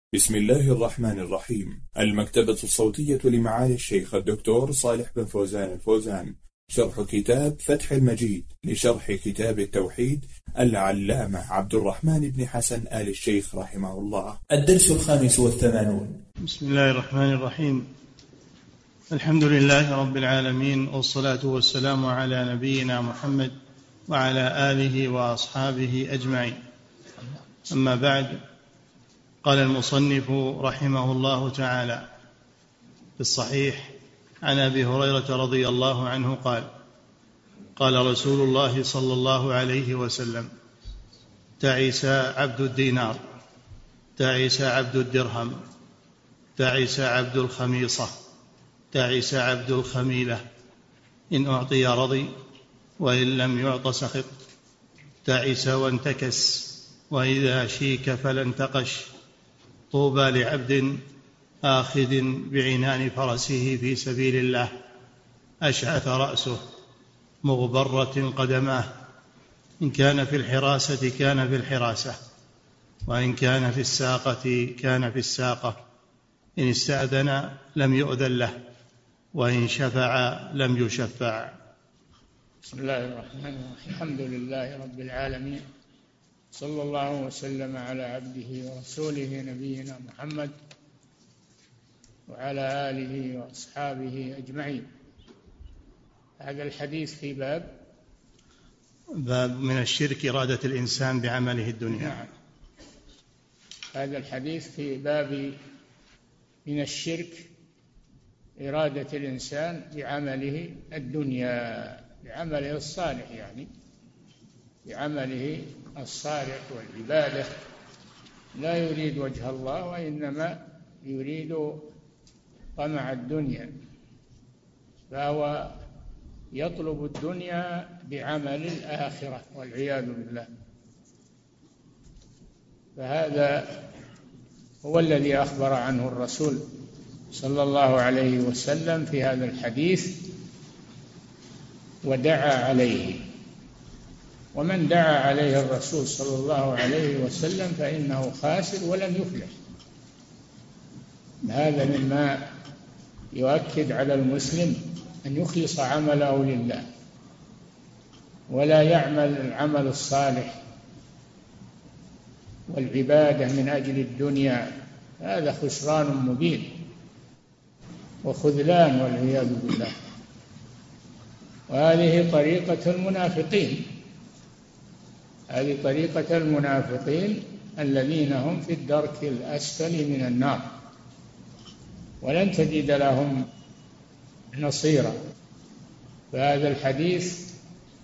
بسم الله الرحمن الرحيم. المكتبة الصوتية لمعالي الشيخ الدكتور صالح بن فوزان الفوزان، شرح كتاب فتح المجيد لشرح كتاب التوحيد العلامة عبد الرحمن بن حسن آل الشيخ رحمه الله. الدرس 85. بسم الله الرحمن الرحيم. الحمد لله رب العالمين، والصلاة والسلام على نبينا محمد وعلى آله وأصحابه أجمعين. أما بعد، قال المصنف رحمه الله تعالى في الصحيح عن أبي هريرة رضي الله عنه قال: قال رسول الله صلى الله عليه وسلم: تعس عبد الدينار، تعس عبد الدرهم، تعس عبد الخميصة، تعس عبد الخميلة، إن أعطي رضي وإن لم يعط سخط، تعس وانتكس، وإذا شيك فلا انتقش. طوبى لعبد آخذ بعنان فرسه في سبيل الله، أشعث رأسه، مغبرة قدماه، إن كان في الحراسة كان في الحراسة، وإن كان في الساقة كان في الساقة، إن استأذن لم يؤذن له، وإن شفع لم يشفع. بسم الله الرحمن الرحيم. الحمد لله رب العالمين، صلى الله وسلم على عبده ورسوله نبينا محمد وعلى آله وأصحابه أجمعين. هذا الحديث في باب من الشرك إرادة الإنسان بعمله الدنيا. نعم، هذا الحديث في باب من الشرك إرادة الإنسان بعمله الدنيا، بعمله الصالح، يعني بعمله الصالح والعبادة، لا يريد وجه الله وإنما يريد طمع الدنيا، فهو يطلب الدنيا بعمل الآخرة والعياذ بالله. فهذا هو الذي أخبر عنه الرسول صلى الله عليه وسلم في هذا الحديث ودعا عليه، ومن دعا عليه الرسول صلى الله عليه وسلم فإنه خاسر ولن يفلح. هذا مما يؤكد على المسلم أن يخلص عمله لله، ولا يعمل العمل الصالح والعبادة من أجل الدنيا، هذا خسران مبين وخذلان والعياذ بالله. وهذه طريقة المنافقين، هذه طريقة المنافقين الذين هم في الدرك الأسفل من النار، ولن تجد لهم نصيرا. فهذا الحديث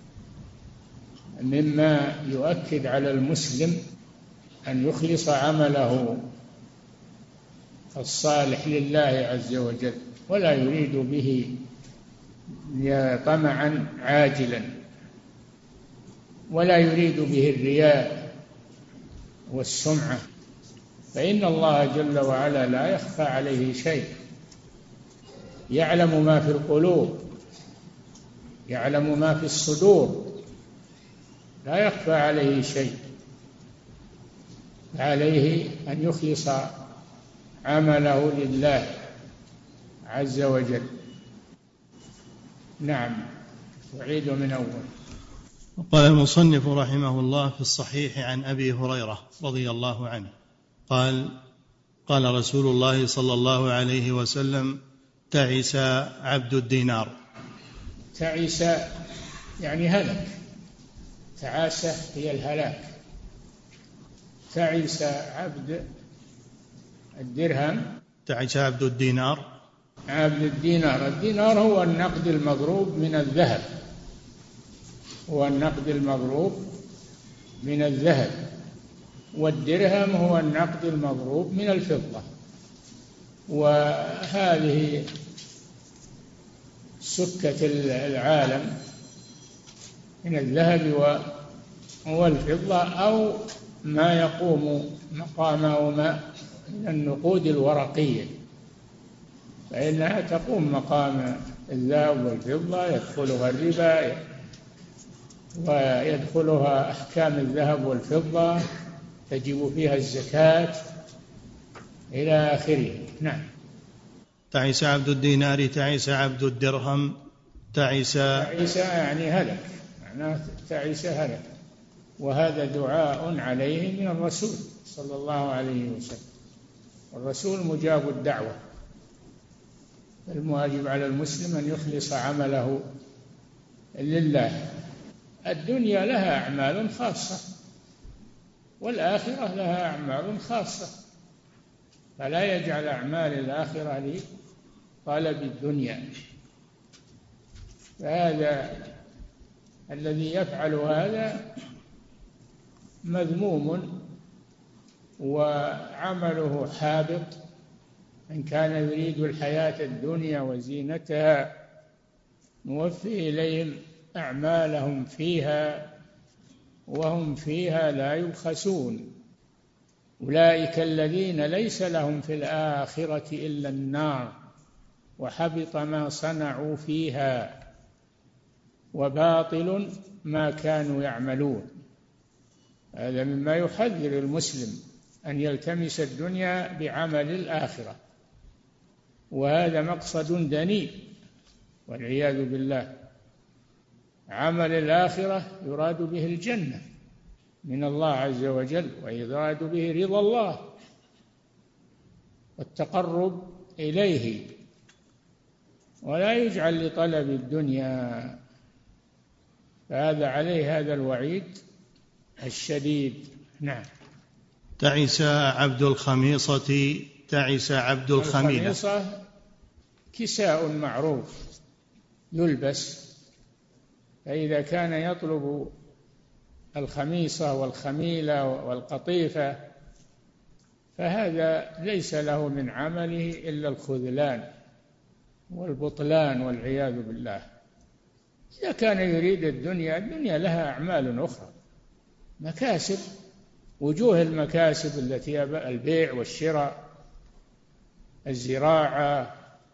مما يؤكد على المسلم أن يخلص عمله الصالح لله عز وجل، ولا يريد به طمعا عاجلا، ولا يريد به الرياء والسمعة، فإن الله جل وعلا لا يخفى عليه شيء، يعلم ما في القلوب، يعلم ما في الصدور، لا يخفى عليه شيء. عليه أن يخلص عمله لله عز وجل. نعم، أعيد من أول. قال المصنف رحمه الله في الصحيح عن أبي هريرة رضي الله عنه قال: قال رسول الله صلى الله عليه وسلم: تعس عبد الدينار. تعس يعني هلك، تعاسة هي الهلاك. تعس عبد الدرهم، تعس عبد الدينار. عبد الدينار، الدينار هو النقد المضروب من الذهب، هو النقد المضروب من الذهب، والدرهم هو النقد المضروب من الفضة. وهذه سكة العالم من الذهب والفضة، أو ما يقوم مقامهما من النقود الورقية، فإنها تقوم مقام الذهب والفضة، يدخلها الربا ويدخلها أحكام الذهب والفضة، تجب فيها الزكاة، إلى آخره. نعم. تعس عبد الدينار، تعس عبد الدرهم، تعس يعني هلك، معناه تعس هلك. وهذا دعاء عليه من الرسول صلى الله عليه وسلم، والرسول مجاب الدعوة. الواجب على المسلم أن يخلص عمله لله. الدنيا لها أعمال خاصة، والآخرة لها أعمال خاصة، فلا يجعل أعمال الآخرة لطلب الدنيا. فهذا الذي يفعل هذا مذموم وعمله حابط. من كان يريد الحياة الدنيا وزينتها نوفي إليهم أعمالهم فيها وهم فيها لا يبخسون. أولئك الذين ليس لهم في الآخرة إلا النار وحبط ما صنعوا فيها وباطل ما كانوا يعملون. هذا مما يحذر المسلم أن يلتمس الدنيا بعمل الآخرة، وهذا مقصد دنيء والعياذ بالله. عمل الآخرة يراد به الجنة من الله عز وجل، ويراد به رضا الله والتقرب إليه، ولا يجعل لطلب الدنيا. فهذا عليه هذا الوعيد الشديد. نعم. تعس عبد الخميصة، تعس عبد الخميلة. الخميصة كساء معروف يلبس، فإذا كان يطلب الخميصة والخميلة والقطيفة فهذا ليس له من عمله إلا الخذلان والبطلان والعياذ بالله. إذا كان يريد الدنيا، الدنيا لها أعمال أخرى، مكاسب، وجوه المكاسب التي البيع والشراء، الزراعة،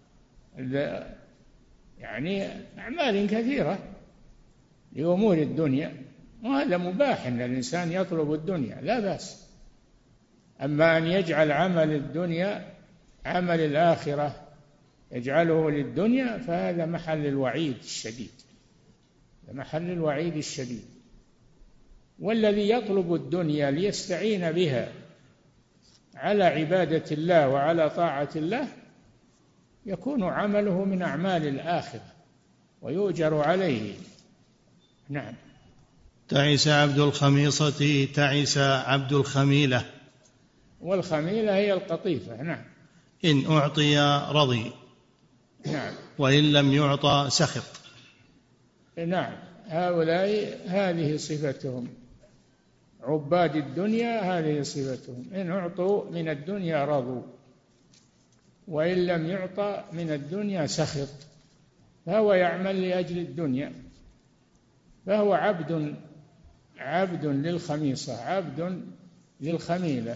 يعني أعمال كثيرة لأمور الدنيا، وهذا مباح أن الإنسان يطلب الدنيا، لا بأس. أما أن يجعل عمل الدنيا عمل الآخرة يجعله للدنيا فهذا محل الوعيد الشديد، محل الوعيد الشديد. والذي يطلب الدنيا ليستعين بها على عبادة الله وعلى طاعة الله يكون عمله من أعمال الآخرة ويؤجر عليه. نعم. تعس عبد الخميصة، تعس عبد الخميلة. والخميلة هي القطيفة. نعم. إن أعطي رضي. نعم. وإن لم يعطى سخط. نعم. هؤلاء هذه صفتهم، عباد الدنيا هذه صفتهم، إن أعطوا من الدنيا رضوا وإن لم يعطى من الدنيا سخط. فهو يعمل لأجل الدنيا، فهو عبد للخميصة، عبد للخميلة،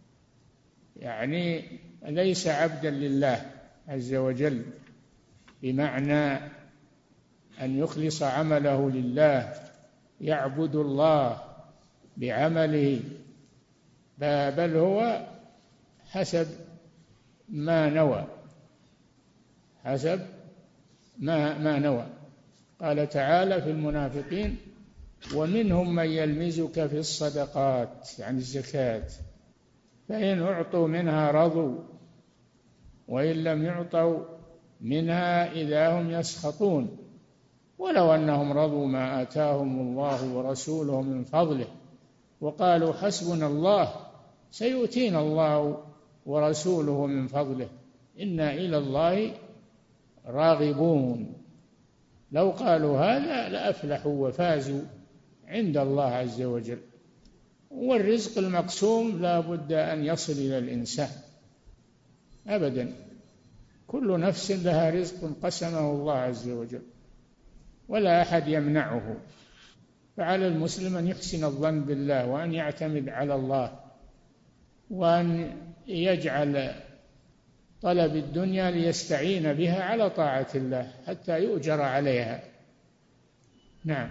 يعني ليس عبدا لله عز وجل، بمعنى أن يخلص عمله لله، يعبد الله بعمله، بل هو حسب ما نوى، حسب ما نوى. قال تعالى في المنافقين: ومنهم من يلمزك في الصدقات، يعني الزكاة، فإن أعطوا منها رضوا وإن لم يعطوا منها إذا هم يسخطون ولو أنهم رضوا ما آتاهم الله ورسوله من فضله وقالوا حسبنا الله سيؤتينا الله ورسوله من فضله إنا إلى الله راغبون. لو قالوا هذا لأفلحوا وفازوا عند الله عز وجل. والرزق المقسوم لا بد أن يصل إلى الإنسان أبدا، كل نفس لها رزق قسمه الله عز وجل ولا أحد يمنعه. فعلى المسلم أن يحسن الظن بالله وأن يعتمد على الله وأن يجعل طلب الدنيا ليستعين بها على طاعة الله حتى يؤجر عليها. نعم.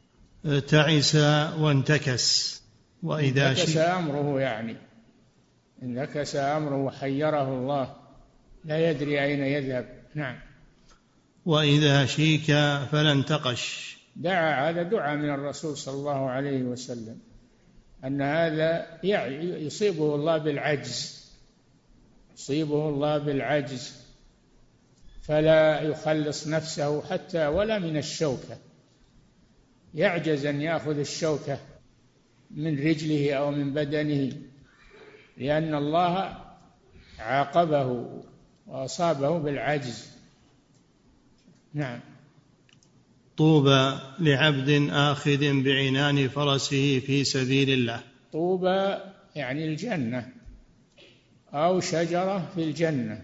تعس وانتكس، وإذا انتكس أمره، يعني إن نكس أمره وحيره الله لا يدري أين يذهب. نعم. وإذا شيك فلا انتقش. هذا دعاء من الرسول صلى الله عليه وسلم أن هذا يصيبه الله بالعجز، يصيبه الله بالعجز فلا يخلص نفسه حتى ولا من الشوكة، يعجز أن يأخذ الشوكة من رجله أو من بدنه، لأن الله عاقبه وأصابه بالعجز. نعم. طوبى لعبد آخذ بعنان فرسه في سبيل الله. طوبى يعني الجنة أو شجرة في الجنة.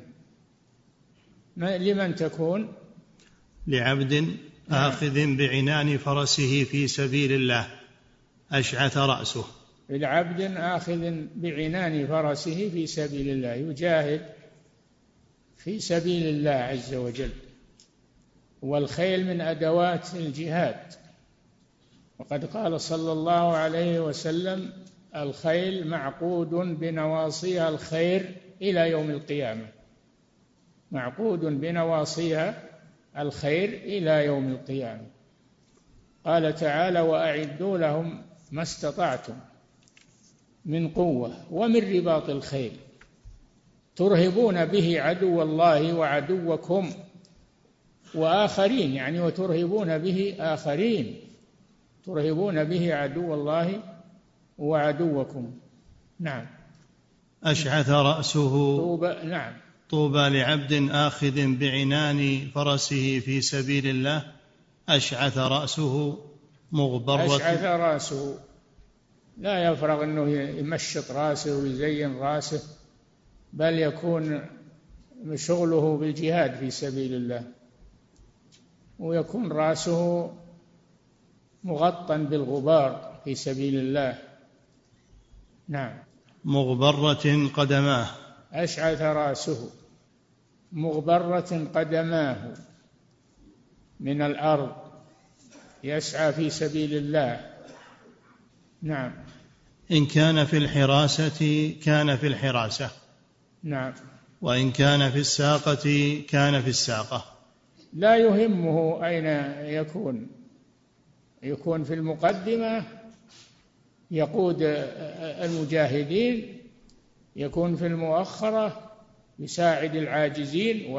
لمن تكون؟ لعبد آخذ بعنان فرسه في سبيل الله أشعث رأسه. لعبد آخذ بعنان فرسه في سبيل الله، يجاهد في سبيل الله عز وجل. والخيل من أدوات الجهاد، وقد قال صلى الله عليه وسلم: الخيل معقود بنواصيها الخير إلى يوم القيامة. معقود بنواصيها الخير إلى يوم القيامة. قال تعالى: وأعدوا لهم ما استطعتم من قوة ومن رباط الخيل ترهبون به عدو الله وعدوكم وآخرين، يعني وترهبون به آخرين، ترهبون به عدو الله وعدوكم. نعم. أشعث رأسه. طوبى. نعم. طوبى لعبد آخذ بعنان فرسه في سبيل الله أشعث رأسه مغبرة. أشعث رأسه، لا يفرغ أنه يمشط رأسه ويزين رأسه، بل يكون شغله بالجهاد في سبيل الله، ويكون رأسه مغطى بالغبار في سبيل الله. نعم. مغبرة قدماه. أشعث رأسه مغبرة قدماه من الأرض، يسعى في سبيل الله. نعم. إن كان في الحراسة كان في الحراسة. نعم. وإن كان في الساقة كان في الساقة. لا يهمه أين يكون في المقدمة يقود المجاهدين، يكون في المؤخرة يساعد العاجزين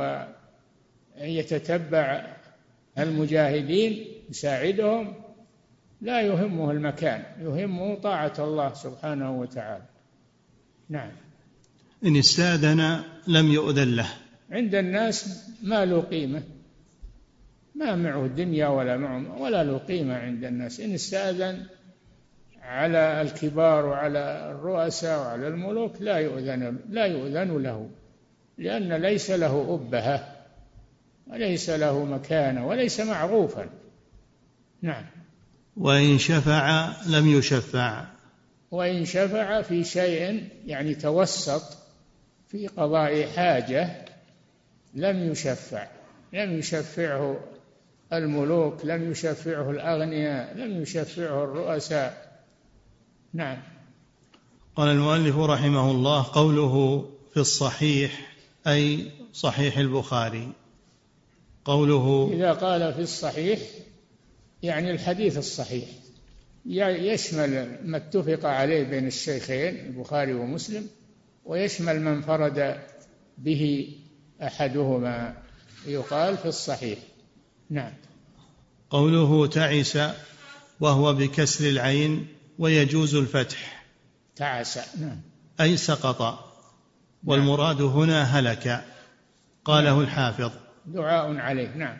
ويتتبع المجاهدين يساعدهم. لا يهمه المكان، يهمه طاعة الله سبحانه وتعالى. نعم. إن استأذن لم يؤذن له. عند الناس ما له قيمة، ما معه دنيا ولا له قيمة عند الناس. إن استأذن على الكبار وعلى الرؤساء وعلى الملوك لا يؤذن له، لأن ليس له أبهة وليس له مكانة وليس معروفا. نعم. وإن شفع لم يشفع. وإن شفع في شيء يعني توسط في قضاء حاجة لم يشفعه الملوك، لم يشفعه الأغنياء، لم يشفعه الرؤساء. نعم. قال المؤلف رحمه الله: قوله في الصحيح أي صحيح البخاري. قوله إذا قال في الصحيح يعني الحديث الصحيح، يشمل ما اتفق عليه بين الشيخين البخاري ومسلم، ويشمل من انفرد به أحدهما، يقال في الصحيح. نعم. قوله تعس وهو بكسر العين ويجوز الفتح. تعس. نعم. أي سقط، والمراد هنا هلك. قاله الحافظ. دعاء عليه. نعم.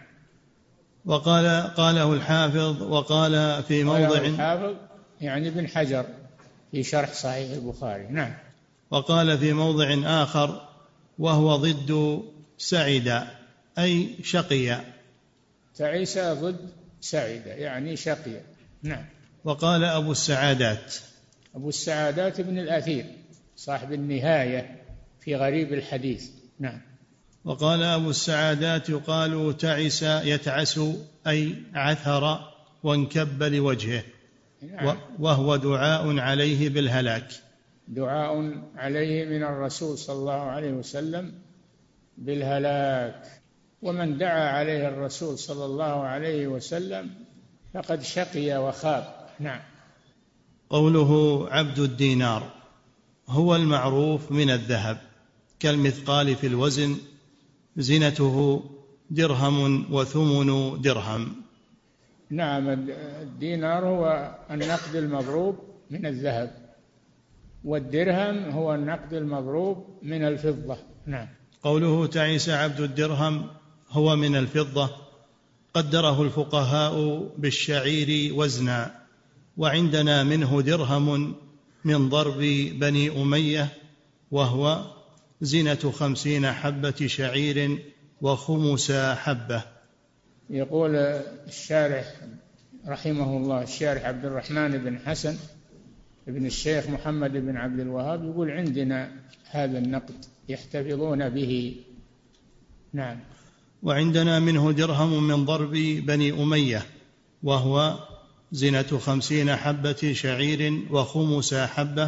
قاله الحافظ. وقال في موضع الحافظ يعني ابن حجر في شرح صحيح البخاري. نعم. وقال في موضع آخر: وهو ضد سعد أي شقي. تعيس ضد سعد يعني شقي. نعم. وقال أبو السعادات ابن الأثير صاحب النهاية في غريب الحديث. نعم. وقال أبو السعادات: يقال تعس يتعس أي عثر وانكب لوجهه. نعم. وهو دعاء عليه بالهلاك. دعاء عليه من الرسول صلى الله عليه وسلم بالهلاك، ومن دعا عليه الرسول صلى الله عليه وسلم فقد شقي وخاب. نعم. قوله عبد الدينار هو المعروف من الذهب كالمثقال في الوزن، زنته درهم وثمن درهم. نعم، الدينار هو النقد المضروب من الذهب، والدرهم هو النقد المضروب من الفضة. نعم. قوله تعس عبد الدرهم هو من الفضة قدره الفقهاء بالشعير وزنا، وعندنا منه درهم من ضرب بني أمية، وهو زنة 50 حبة شعير وخمس حبة. يقول الشارح رحمه الله، الشارح عبد الرحمن بن حسن ابن الشيخ محمد بن عبد الوهاب، يقول عندنا هذا النقد يحتفظون به. نعم. وعندنا منه درهم من ضرب بني أمية، وهو زنة 50 حبة شعير وخمس حبة.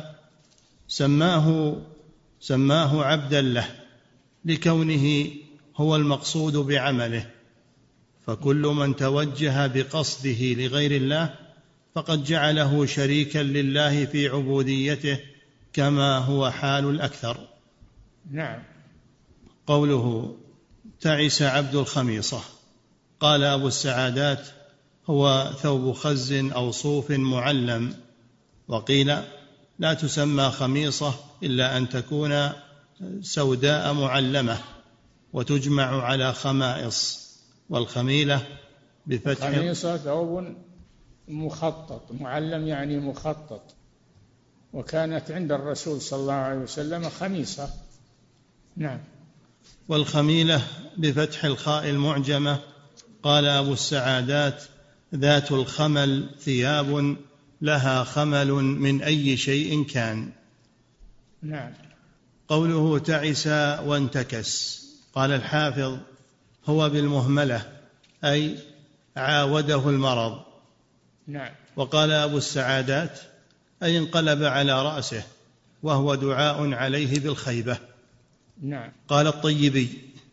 سماه عبدا له لكونه هو المقصود بعمله، فكل من توجه بقصده لغير الله فقد جعله شريكا لله في عبوديته، كما هو حال الأكثر. نعم. قوله تعس عبد الخميصة، قال أبو السعادات هو ثوب خز أو صوف معلم، وقيل لا تسمى خميصة إلا أن تكون سوداء معلمة وتجمع على خمائص، والخميلة بفتح خميصة ثوب مخطط، معلم يعني مخطط، وكانت عند الرسول صلى الله عليه وسلم خميصة. نعم. والخميلة بفتح الخاء المعجمة. قال أبو السعادات ذات الخمل ثياب لها خمل من أي شيء كان. نعم. قوله تعس وانتكس، قال الحافظ هو بالمهملة أي عاوده المرض. نعم. وقال أبو السعادات أي انقلب على رأسه، وهو دعاء عليه بالخيبة. نعم. قال الطيبي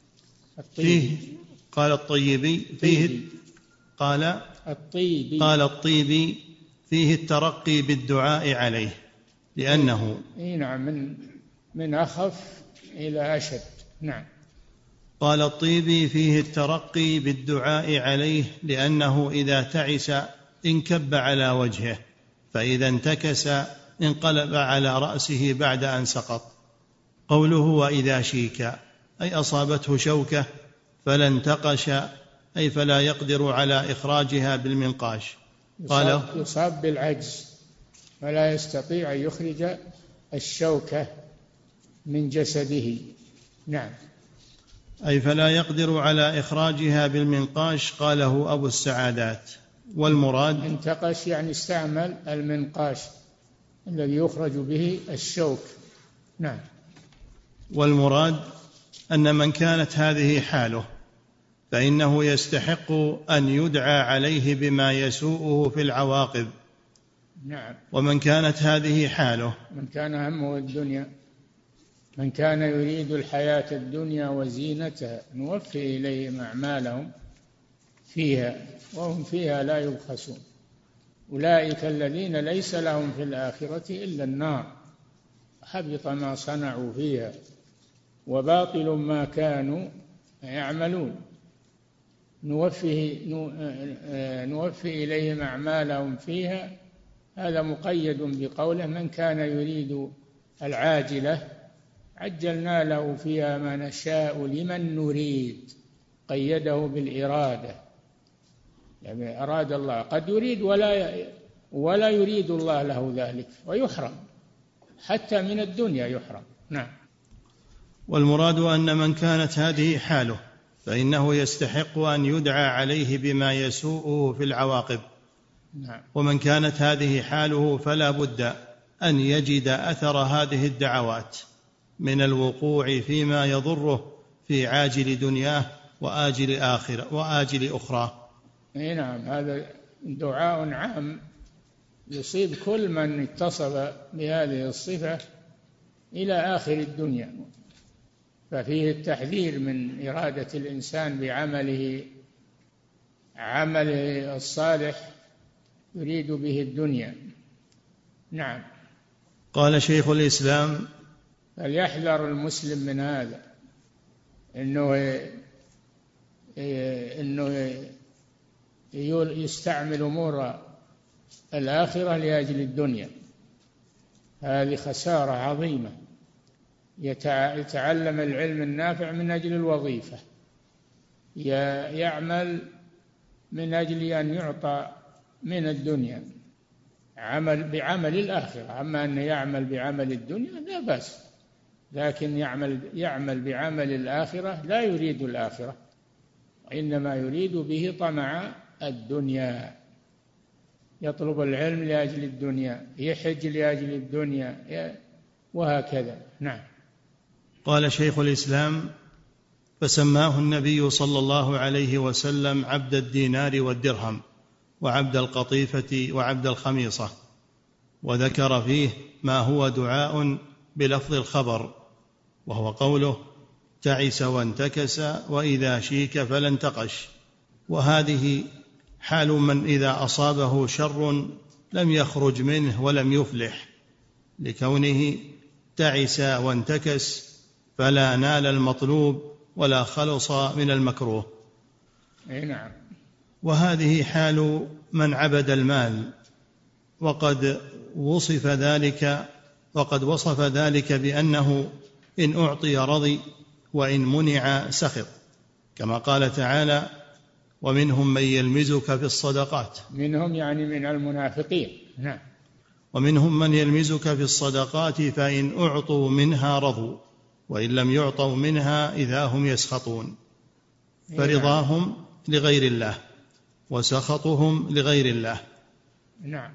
فيه الترقي بالدعاء عليه لأنه نعم من أخف إلى أشد. نعم. قال الطيبي فيه الترقي بالدعاء عليه لأنه إذا تعس انكب على وجهه، فإذا انتكس انقلب على رأسه بعد أن سقط. قوله وإذا شيك أي أصابته شوكة فلا انتقش أي فلا يقدر على إخراجها بالمنقاش. قال يصاب بالعجز فلا يستطيع أن يخرج الشوكة من جسده. نعم. أي فلا يقدر على إخراجها بالمنقاش. قاله أبو السعادات. والمراد انتقش يعني استعمل المنقاش الذي يخرج به الشوك. نعم. والمراد أن من كانت هذه حاله فإنه يستحق أن يدعى عليه بما يسوءه في العواقب. نعم. ومن كانت هذه حاله، من كان همه الدنيا، من كان يريد الحياة الدنيا وزينتها نوفي إليهم أعمالهم فيها وهم فيها لا يبخسون، أولئك الذين ليس لهم في الآخرة إلا النار، حبط ما صنعوا فيها وباطل ما كانوا يعملون. نوفي إليهم أعمالهم فيها، هذا مقيد بقوله من كان يريد العاجلة عجلنا له فيها ما نشاء لمن نريد، قيده بالإرادة، يعني أراد الله قد يريد ولا يريد الله له ذلك ويحرم، حتى من الدنيا يحرم. نعم. والمراد أن من كانت هذه حاله فإنه يستحق أن يدعى عليه بما يسوءه في العواقب. نعم. ومن كانت هذه حاله فلا بد أن يجد أثر هذه الدعوات من الوقوع فيما يضره في عاجل دنياه وآجل أخرى. نعم. هذا دعاء عام يصيب كل من اتصف بهذه الصفة إلى آخر الدنيا. ففيه التحذير من إرادة الإنسان بعمله الصالح يريد به الدنيا. نعم. قال شيخ الإسلام: فليحذر المسلم من هذا، إنه يستعمل أمور الآخرة لأجل الدنيا، هذه خسارة عظيمة. يتعلم العلم النافع من أجل الوظيفة، يعمل من أجل أن يعطى من الدنيا بعمل الآخرة. أما أن يعمل بعمل الدنيا لا بأس، لكن يعمل بعمل الآخرة لا يريد الآخرة، إنما يريد به طمع الدنيا، يطلب العلم لأجل الدنيا، يحج لأجل الدنيا، وهكذا. نعم. قال شيخ الإسلام: فسماه النبي صلى الله عليه وسلم عبد الدينار والدرهم وعبد القطيفة وعبد الخميصة، وذكر فيه ما هو دعاء بلفظ الخبر، وهو قوله: تعس وانتكس وإذا شيك فلا انتقش. وهذه حال من إذا أصابه شر لم يخرج منه ولم يفلح، لكونه تعس وانتكس فلا نال المطلوب ولا خلص من المكروه. نعم. وهذه حال من عبد المال، وقد وصف ذلك بأنه إن أعطي رضي وإن منع سخط، كما قال تعالى: ومنهم من يلمزك في الصدقات. منهم يعني من المنافقين. نعم. ومنهم من يلمزك في الصدقات فإن أعطوا منها رضوا وإن لم يعطوا منها إذا هم يسخطون. فرضاهم لغير الله وسخطهم لغير الله. نعم.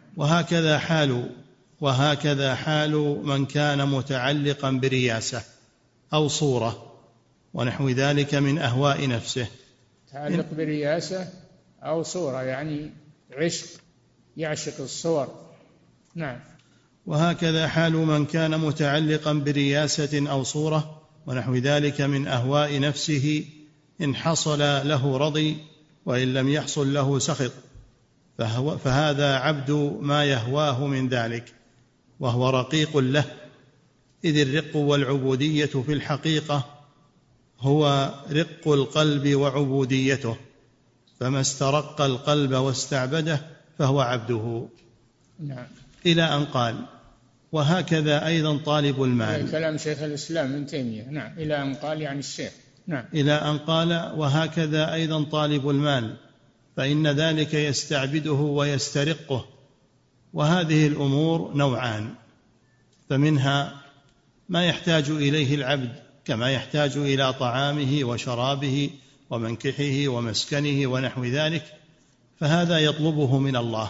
وهكذا حال من كان متعلقا برياسة أو صورة ونحو ذلك من أهواء نفسه. تعلق برياسة أو صورة يعني يعشق الصور. نعم. وهكذا حال من كان متعلقا برياسة أو صورة ونحو ذلك من أهواء نفسه، إن حصل له رضي وإن لم يحصل له سخط، فهذا عبد ما يهواه من ذلك، وهو رقيق له، إذ الرق والعبودية في الحقيقة هو رق القلب وعبوديته، فما استرق القلب واستعبده فهو عبده. نعم. إلى أن قال: وهكذا أيضا طالب المال. كلام شيخ الإسلام ابن تيمية. نعم. إلى أن قال يعني الشيخ. نعم. إلى أن قال: وهكذا أيضا طالب المال، فإن ذلك يستعبده ويسترقه. وهذه الأمور نوعان، فمنها ما يحتاج إليه العبد كما يحتاج إلى طعامه وشرابه ومنكحه ومسكنه ونحو ذلك، فهذا يطلبه من الله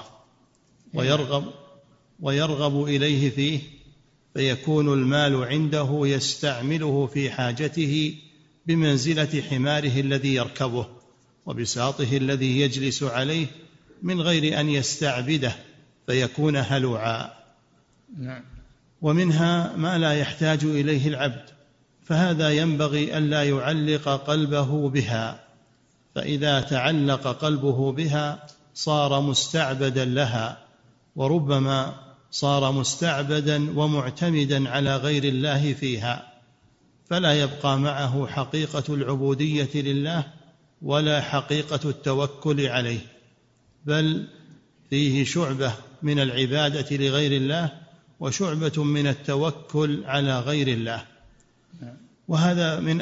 ويرغب إليه فيه، فيكون المال عنده يستعمله في حاجته بمنزلة حماره الذي يركبه وبساطه الذي يجلس عليه، من غير أن يستعبده فيكون هلوعا. نعم. ومنها ما لا يحتاج إليه العبد، فهذا ينبغي ألا يعلق قلبه بها، فإذا تعلق قلبه بها صار مستعبدا لها، وربما صار مستعبدا ومعتمدا على غير الله فيها، فلا يبقى معه حقيقة العبودية لله ولا حقيقة التوكل عليه، بل فيه شعبة من العبادة لغير الله وشعبة من التوكل على غير الله. وهذا من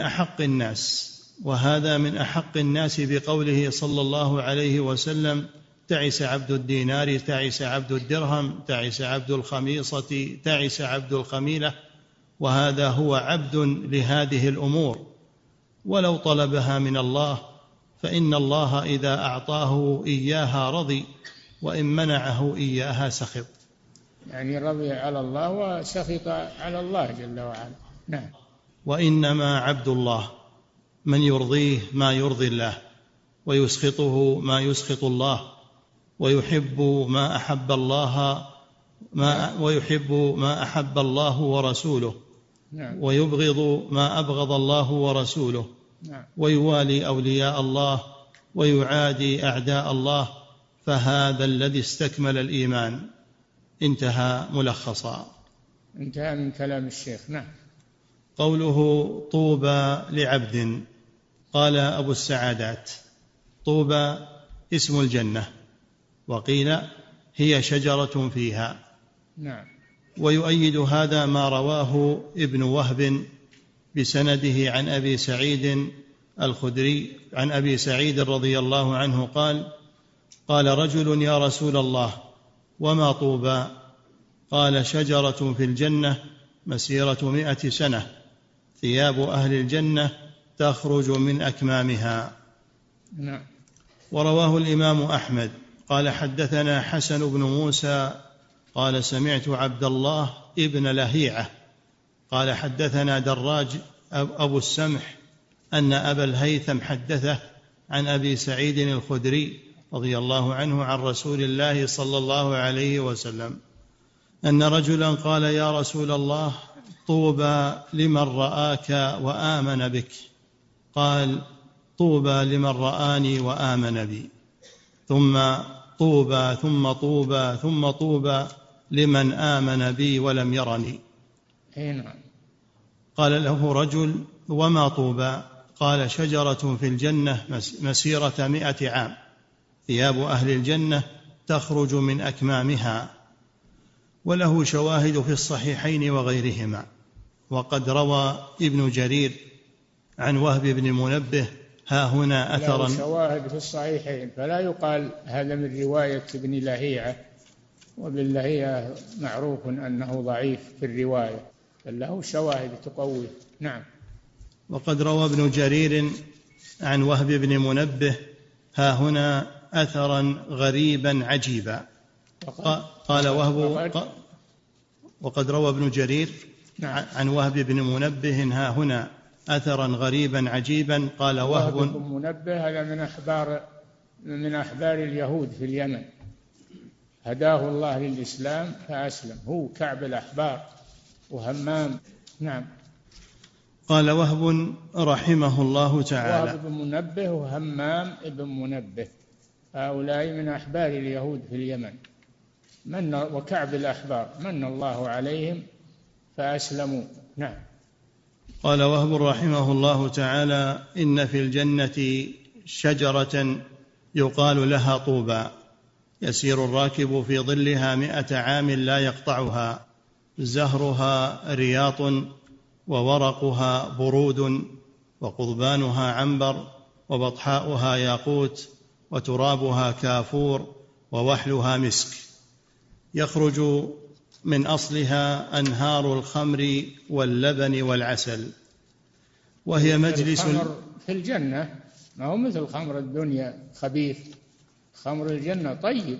أحق الناس بقوله صلى الله عليه وسلم: تعس عبد الدينار، تعس عبد الدرهم، تعس عبد الخميصة، تعس عبد الخميلة. وهذا هو عبد لهذه الأمور، ولو طلبها من الله فإن الله إذا أعطاه إياها رضي، وإن منعه إياها سخط. يعني رضي على الله وسخط على الله جل وعلا. نعم. وإنما عبد الله من يرضيه ما يرضي الله، ويسخطه ما يسخط الله، ويحب ما أحب الله ورسوله، ويبغض ما أبغض الله ورسوله، ويوالي أولياء الله ويعادي أعداء الله، فهذا الذي استكمل الإيمان. انتهى ملخصا. انتهى من كلام الشيخ. نعم. قوله طوبى لعبد، قال أبو السعادات: طوبى اسم الجنة، وقيل هي شجرة فيها. نعم. ويؤيد هذا ما رواه ابن وهب بسنده عن أبي سعيد الخدري عن أبي سعيد رضي الله عنه قال: قال رجل: يا رسول الله، وما طوبى؟ قال: شجرة في الجنة مسيرة 100 سنة، ثياب أهل الجنة تخرج من أكمامها. نعم. ورواه الإمام أحمد قال: حدثنا حسن بن موسى قال: سمعت عبد الله ابن لهيعة قال: حدثنا دراج أبو السمح أن أبا الهيثم حدثه عن أبي سعيد الخدري رضي الله عنه عن رسول الله صلى الله عليه وسلم أن رجلا قال: يا رسول الله، طوبى لمن رآك وآمن بك. قال: طوبى لمن رآني وآمن بي، ثم طوبى ثم طوبى ثم طوبى لمن آمن بي ولم يرني. قال له رجل: وما طوبى؟ قال: شجرة في الجنة مسيرة 100 عام، ثياب أهل الجنة تخرج من أكمامها. وله شواهد في الصحيحين وغيرهما. وقد روى ابن جرير عن وهب بن منبه ها هنا أثرا. له شواهد في الصحيحين، فلا يقال هذا من رواية ابن لهيعة، وابن لهيعة معروف أنه ضعيف في الرواية، بل له شواهد تقوي. نعم. وقد روى ابن جرير عن وهب بن منبه ها هنا أثرا غريبا عجيبا. قال وهب: وقد روى ابن جرير عن وهب بن منبه ها هنا أثرا غريبا عجيبا. قال وهب بن منبه هذا من أحبار اليهود في اليمن، هداه الله للإسلام فأسلم، هو كعب الأحبار وهمام. نعم. قال وهب رحمه الله تعالى: وهب بن منبه وهمام ابن منبه، هؤلاء من أحبار اليهود في اليمن، وكعب الأحبار من الله عليهم فأسلموا. نعم. قال وهب رحمه الله تعالى: إن في الجنة شجرة يقال لها طوبى، يسير الراكب في ظلها 100 عام لا يقطعها، زهرها رياط، وورقها برود، وقضبانها عنبر، وبطحاؤها ياقوت، وترابها كافور، ووحلها مسك. يخرج من أصلها أنهار الخمر واللبن والعسل، وهي مجلس. الخمر في الجنة ما هو مثل خمر الدنيا خبيث، خمر الجنة طيب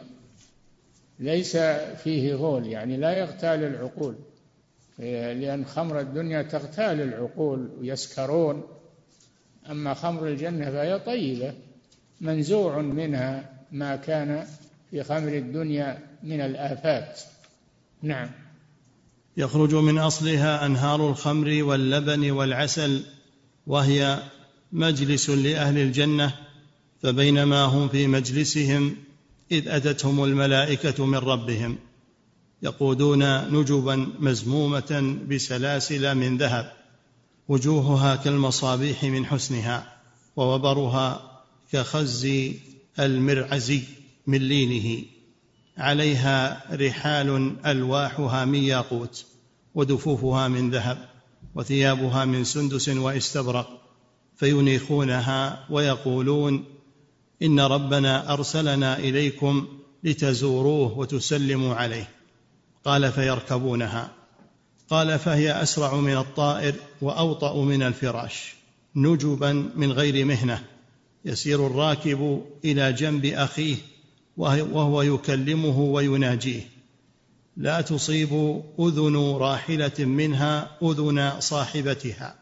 ليس فيه غول، يعني لا يغتال العقول، لأن خمر الدنيا تغتال العقول ويسكرون، أما خمر الجنة فهي طيبة منزوع منها ما كان في خمر الدنيا من الآفات. نعم. يخرج من أصلها أنهار الخمر واللبن والعسل، وهي مجلس لأهل الجنة. فبينما هم في مجلسهم إذ أتتهم الملائكة من ربهم يقودون نجبا مزمومة بسلاسل من ذهب، وجوهها كالمصابيح من حسنها، ووبرها كخز المرعزي من لينه، عليها رحال ألواحها من ياقوت، ودفوفها من ذهب، وثيابها من سندس واستبرق، فينيخونها ويقولون: إن ربنا أرسلنا إليكم لتزوروه وتسلموا عليه. قال: فيركبونها. قال: فهي أسرع من الطائر وأوطأ من الفراش، نجبا من غير مهنة، يسير الراكب إلى جنب أخيه وهو يكلمه ويناجيه، لا تصيب أذن راحلة منها أذن صاحبتها،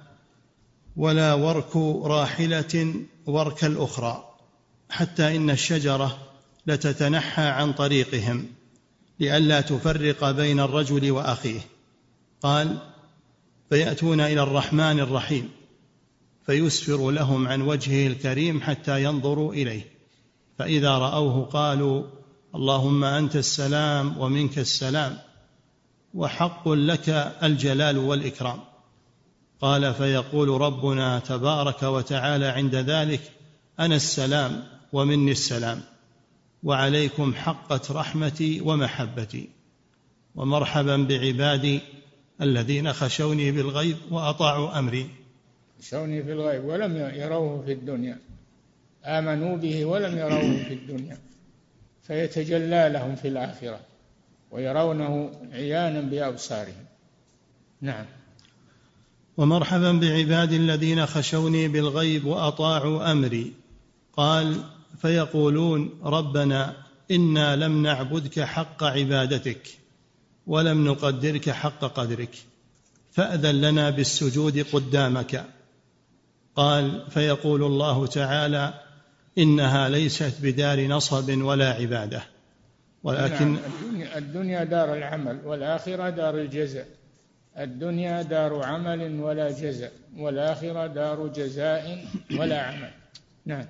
ولا ورك راحلة ورك الأخرى، حتى إن الشجرة لتتنحى عن طريقهم لئلا تفرق بين الرجل وأخيه. قال: فيأتون إلى الرحمن الرحيم فيسفر لهم عن وجهه الكريم حتى ينظروا إليه، فإذا رأوه قالوا اللهم أنت السلام ومنك السلام وحق لك الجلال والإكرام. قال فيقول ربنا تبارك وتعالى عند ذلك أنا السلام ومني السلام وعليكم حقت رحمتي ومحبتي، ومرحبا بعبادي الذين خشوني بالغيب وأطاعوا أمري. خشوني في الغيب ولم يروه في الدنيا، آمنوا به ولم يروه في الدنيا، فيتجلى لهم في الآخرة ويرونه عيانا بأبصارهم. نعم. ومرحبا بعبادي الذين خشوني بالغيب وأطاعوا أمري. قال فيقولون ربنا إنا لم نعبدك حق عبادتك ولم نقدرك حق قدرك فأذن لنا بالسجود قدامك. قال فيقول الله تعالى إنها ليست بدار نصب ولا عبادة، ولكن الدنيا دار العمل والآخرة دار الجزاء. الدنيا دار عمل ولا جزاء، والآخرة دار جزاء ولا عمل. نعم.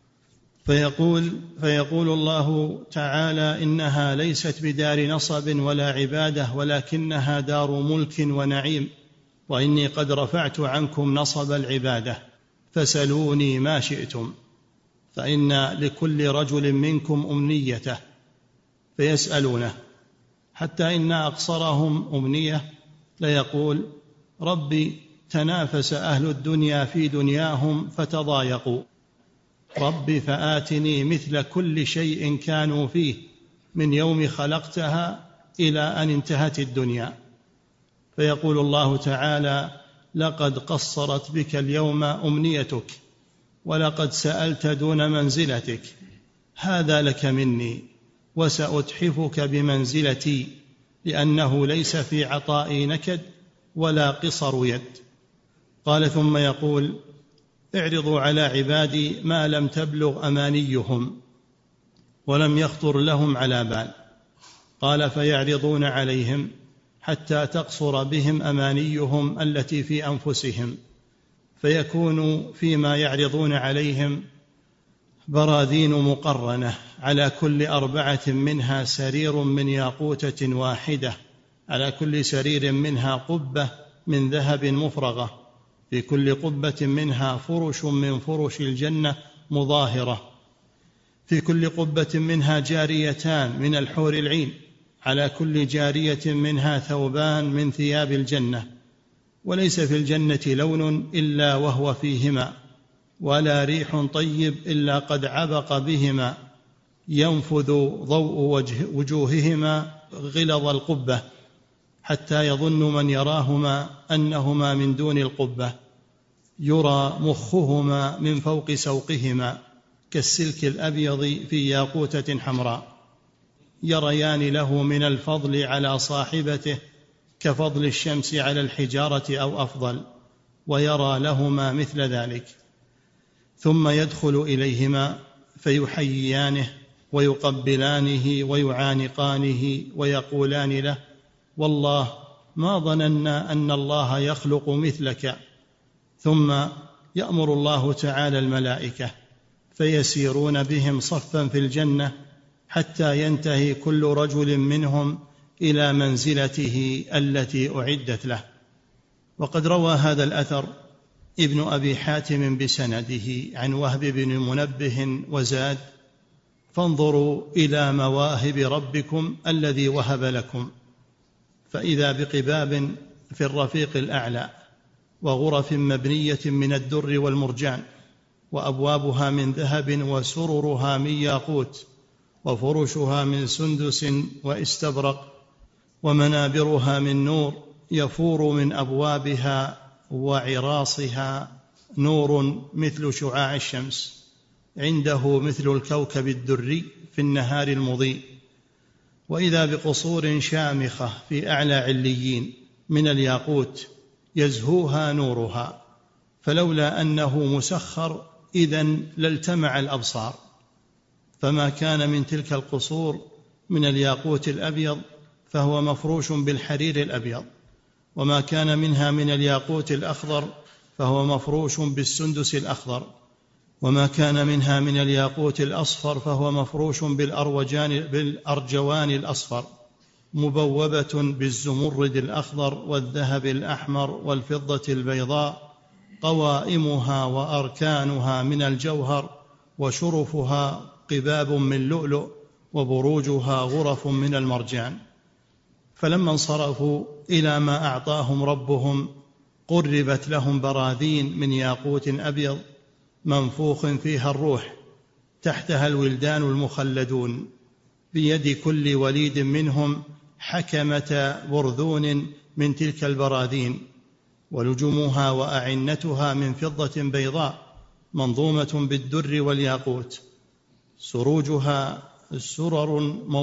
فيقول الله تعالى إنها ليست بدار نصب ولا عبادة ولكنها دار ملك ونعيم، وإني قد رفعت عنكم نصب العبادة فسلوني ما شئتم، فإن لكل رجل منكم أمنيته فيسألونه، حتى إن أقصرهم أمنية ليقول ربي تنافس أهل الدنيا في دنياهم فتضايقوا، ربي فآتني مثل كل شيء كانوا فيه من يوم خلقتها إلى أن انتهت الدنيا. فيقول الله تعالى لقد قصرت بك اليوم أمنيتك ولقد سألت دون منزلتك، هذا لك مني وسأتحفك بمنزلتي، لأنه ليس في عطائي نكد ولا قصر يد. قال ثم يقول اعرضوا على عبادي ما لم تبلغ أمانيهم ولم يخطر لهم على بال. قال فيعرضون عليهم حتى تقصر بهم أمانيهم التي في أنفسهم، فيكون فيما يعرضون عليهم براذين مقرنة على كل 4 منها سرير من ياقوتة واحدة، على كل سرير منها قبة من ذهب مفرغة، في كل قبة منها فرش من فرش الجنة مظاهرة، في كل قبة منها جاريتان من الحور العين، على كل جارية منها ثوبان من ثياب الجنة، وليس في الجنة لون إلا وهو فيهما، ولا ريح طيب إلا قد عبق بهما، ينفذ ضوء وجوههما غلظ القبة، حتى يظن من يراهما أنهما من دون القبة، يرى مخهما من فوق سوقهما كالسلك الأبيض في ياقوتة حمراء، يريان له من الفضل على صاحبته كفضل الشمس على الحجارة أو أفضل، ويرى لهما مثل ذلك. ثم يدخل إليهما فيحييانه ويقبلانه ويعانقانه ويقولان له والله ما ظننا أن الله يخلق مثلك. ثم يأمر الله تعالى الملائكة فيسيرون بهم صفا في الجنة حتى ينتهي كل رجل منهم إلى منزلته التي أعدت له. وقد روى هذا الأثر ابن أبي حاتم بسنده عن وهب بن منبه وزاد فانظروا إلى مواهب ربكم الذي وهب لكم، فإذا بقباب في الرفيق الأعلى، وغرف مبنية من الدر والمرجان، وأبوابها من ذهب، وسررها من ياقوت، وفرشها من سندس واستبرق، ومنابرها من نور يفور من أبوابها وعراصها نور مثل شعاع الشمس، عنده مثل الكوكب الدري في النهار المضيء. وإذا بقصور شامخة في أعلى عليين من الياقوت يزهوها نورها، فلولا أنه مسخر إذن لالتمع الأبصار. فما كان من تلك القصور من الياقوت الأبيض فهو مفروش بالحرير الأبيض، وما كان منها من الياقوت الأخضر فهو مفروش بالسندس الأخضر، وما كان منها من الياقوت الأصفر فهو مفروش بالأرجوان الأصفر، مبوبة بالزمرد الأخضر والذهب الأحمر والفضة البيضاء، قوائمها وأركانها من الجوهر، وشرفها قباب من لؤلؤ، وبروجها غرف من المرجان. فلما انصرفوا إلى ما أعطاهم ربهم قربت لهم براذين من ياقوت أبيض منفوخ فيها الروح، تحتها الولدان المخلدون، بيد كل وليد منهم حكمة برذون من تلك البراذين، ولجمها وأعنتها من فضة بيضاء منظومة بالدر والياقوت، سروجها سرر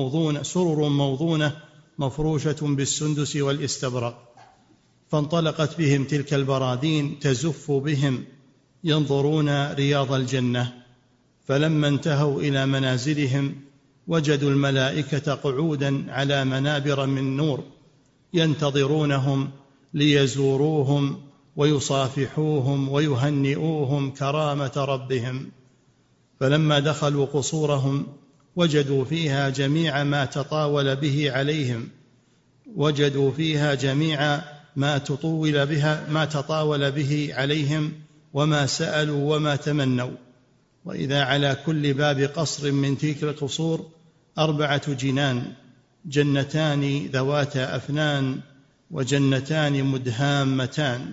موضونة مفروشة بالسندس والاستبرق. فانطلقت بهم تلك البراذين تزف بهم ينظرون رياض الجنة. فلما انتهوا إلى منازلهم وجدوا الملائكة قعودا على منابر من نور ينتظرونهم ليزوروهم ويصافحوهم ويهنئوهم كرامة ربهم. فلما دخلوا قصورهم وجدوا فيها جميع ما تطاول به عليهم، وجدوا فيها جميع ما تطاول به عليهم وما سألوا وما تمنوا. وإذا على كل باب قصر من تلك القصور 4 جنان، جنتان ذواتا أفنان وجنتان مدهامتان،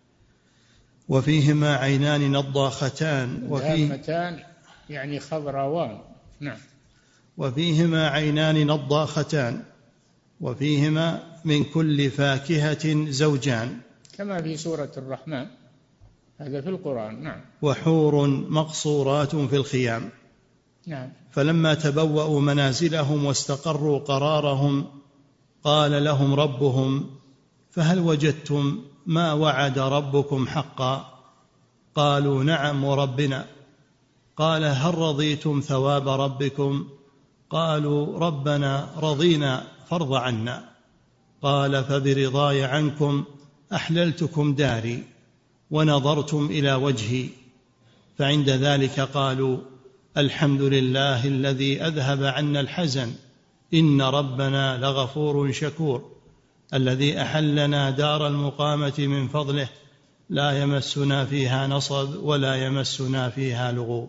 وفيهما عينان نضاختان. مدهامتان يعني خضراوان. نعم. وفيهما عينان نضاختان، وفيهما من كل فاكهة زوجان، كما في سورة الرحمن، هذا في القرآن. نعم. وحور مقصورات في الخيام. نعم. فلما تبوأوا منازلهم واستقروا قرارهم قال لهم ربهم: فهل وجدتم ما وعد ربكم حقا؟ قالوا: نعم وربنا. قال: هل رضيتم ثواب ربكم؟ قالوا: ربنا رضينا فارض عنا. قال: فبرضاي عنكم أحللتكم داري ونظرتم إلى وجهي. فعند ذلك قالوا: الحمد لله الذي أذهب عنا الحزن، إن ربنا لغفور شكور، الذي أحلنا دار المقامة من فضله، لا يمسنا فيها نصب ولا يمسنا فيها لغوب.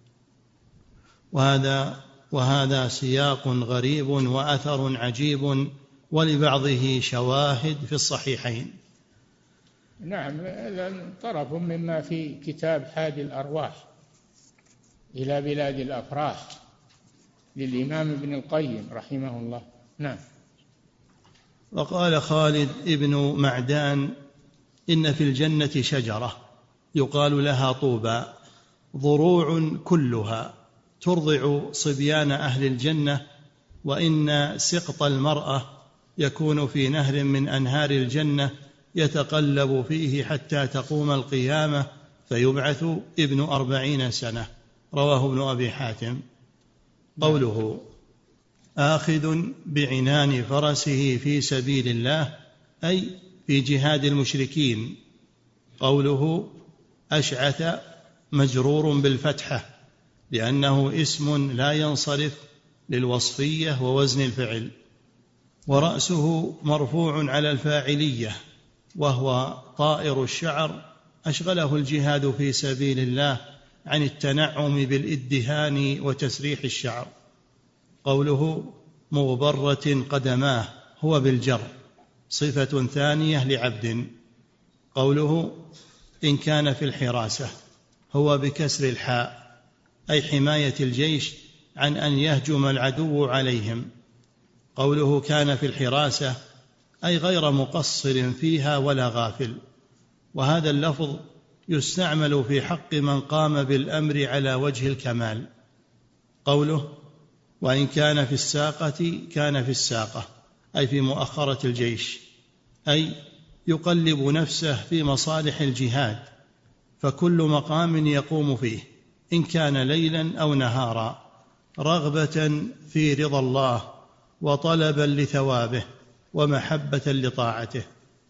وهذا سياق غريب وأثر عجيب، ولبعضه شواهد في الصحيحين. نعم. طرف مما في كتاب حادي الأرواح إلى بلاد الأفراح للإمام ابن القيم رحمه الله. نعم. وقال خالد ابن معدان: إن في الجنة شجرة يقال لها طوبى، ضروع كلها ترضع صبيان أهل الجنة، وإن سقط المرأة يكون في نهر من أنهار الجنة يتقلب فيه حتى تقوم القيامة، فيبعث ابن 40 سنة. رواه ابن أبي حاتم. قوله: آخذ بعنان فرسه في سبيل الله، أي في جهاد المشركين. قوله أشعث مجرور بالفتحة لأنه اسم لا ينصرف للوصفية ووزن الفعل. ورأسه مرفوع على الفاعلية، وهو طائر الشعر أشغله الجهاد في سبيل الله عن التنعم بالإدهان وتسريح الشعر. قوله مغبرة قدماه هو بالجر، صفة ثانية لعبد. قوله إن كان في الحراسة هو بكسر الحاء، أي حماية الجيش عن أن يهجم العدو عليهم. قوله كان في الحراسة أي غير مقصر فيها ولا غافل، وهذا اللفظ يستعمل في حق من قام بالأمر على وجه الكمال. قوله وإن كان في الساقة كان في الساقة، أي في مؤخرة الجيش، أي يقلب نفسه في مصالح الجهاد، فكل مقام يقوم فيه إن كان ليلا أو نهارا رغبة في رضا الله وطلبا لثوابه ومحبة لطاعته.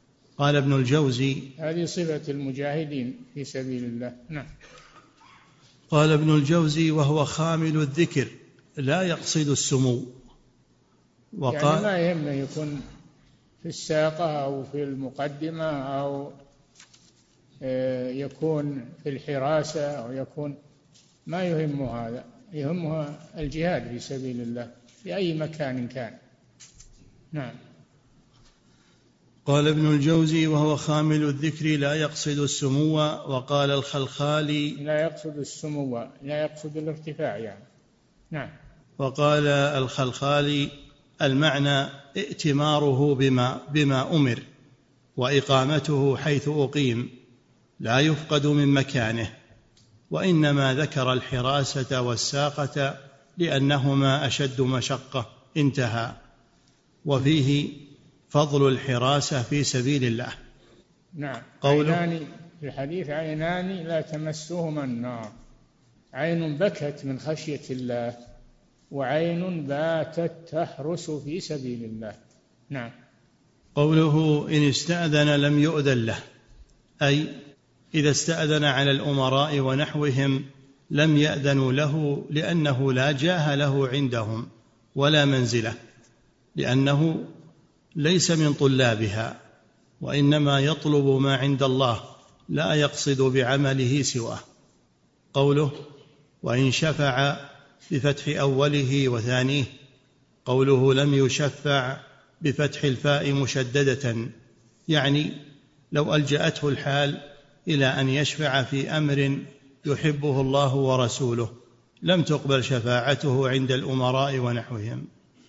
قال ابن الجوزي: هذه صفة المجاهدين في سبيل الله. نعم. قال ابن الجوزي: وهو خامل الذكر لا يقصد السمو. وقال يعني ما يهمه يكون في الساقة أو في المقدمة أو يكون في الحراسة أو يكون، ما يهمه هذا، يهمه الجهاد في سبيل الله في أي مكان كان. نعم. قال ابن الجوزي: وهو خامل الذكر لا يقصد السمو. وقال الخلخالي: لا يقصد السمو، لا يقصد الارتفاع يعني. نعم. وقال الخلخالي: المعنى ائتماره بما أمر وإقامته حيث أقيم، لا يفقد من مكانه، وإنما ذكر الحراسة والساقة لأنهما أشد مشقة. انتهى. وفيه فضل الحراسة في سبيل الله. نعم. عينان في الحديث: عينان لا تمسهما النار، عين بكت من خشية الله، وعين باتت تحرس في سبيل الله. نعم. قوله: إن استأذن لم يؤذن له، أي إذا استأذن على الأمراء ونحوهم لم يأذنوا له، لأنه لا جاه له عندهم ولا منزله، لأنه ليس من طلابها، وإنما يطلب ما عند الله، لا يقصد بعمله سواه. قوله: وإن شفع بفتح أوله وثانيه. قوله: لم يشفع بفتح الفاء مشددة، يعني لو ألجأته الحال إلى أن يشفع في أمر يحبه الله ورسوله لم تقبل شفاعته عند الأمراء ونحوهم،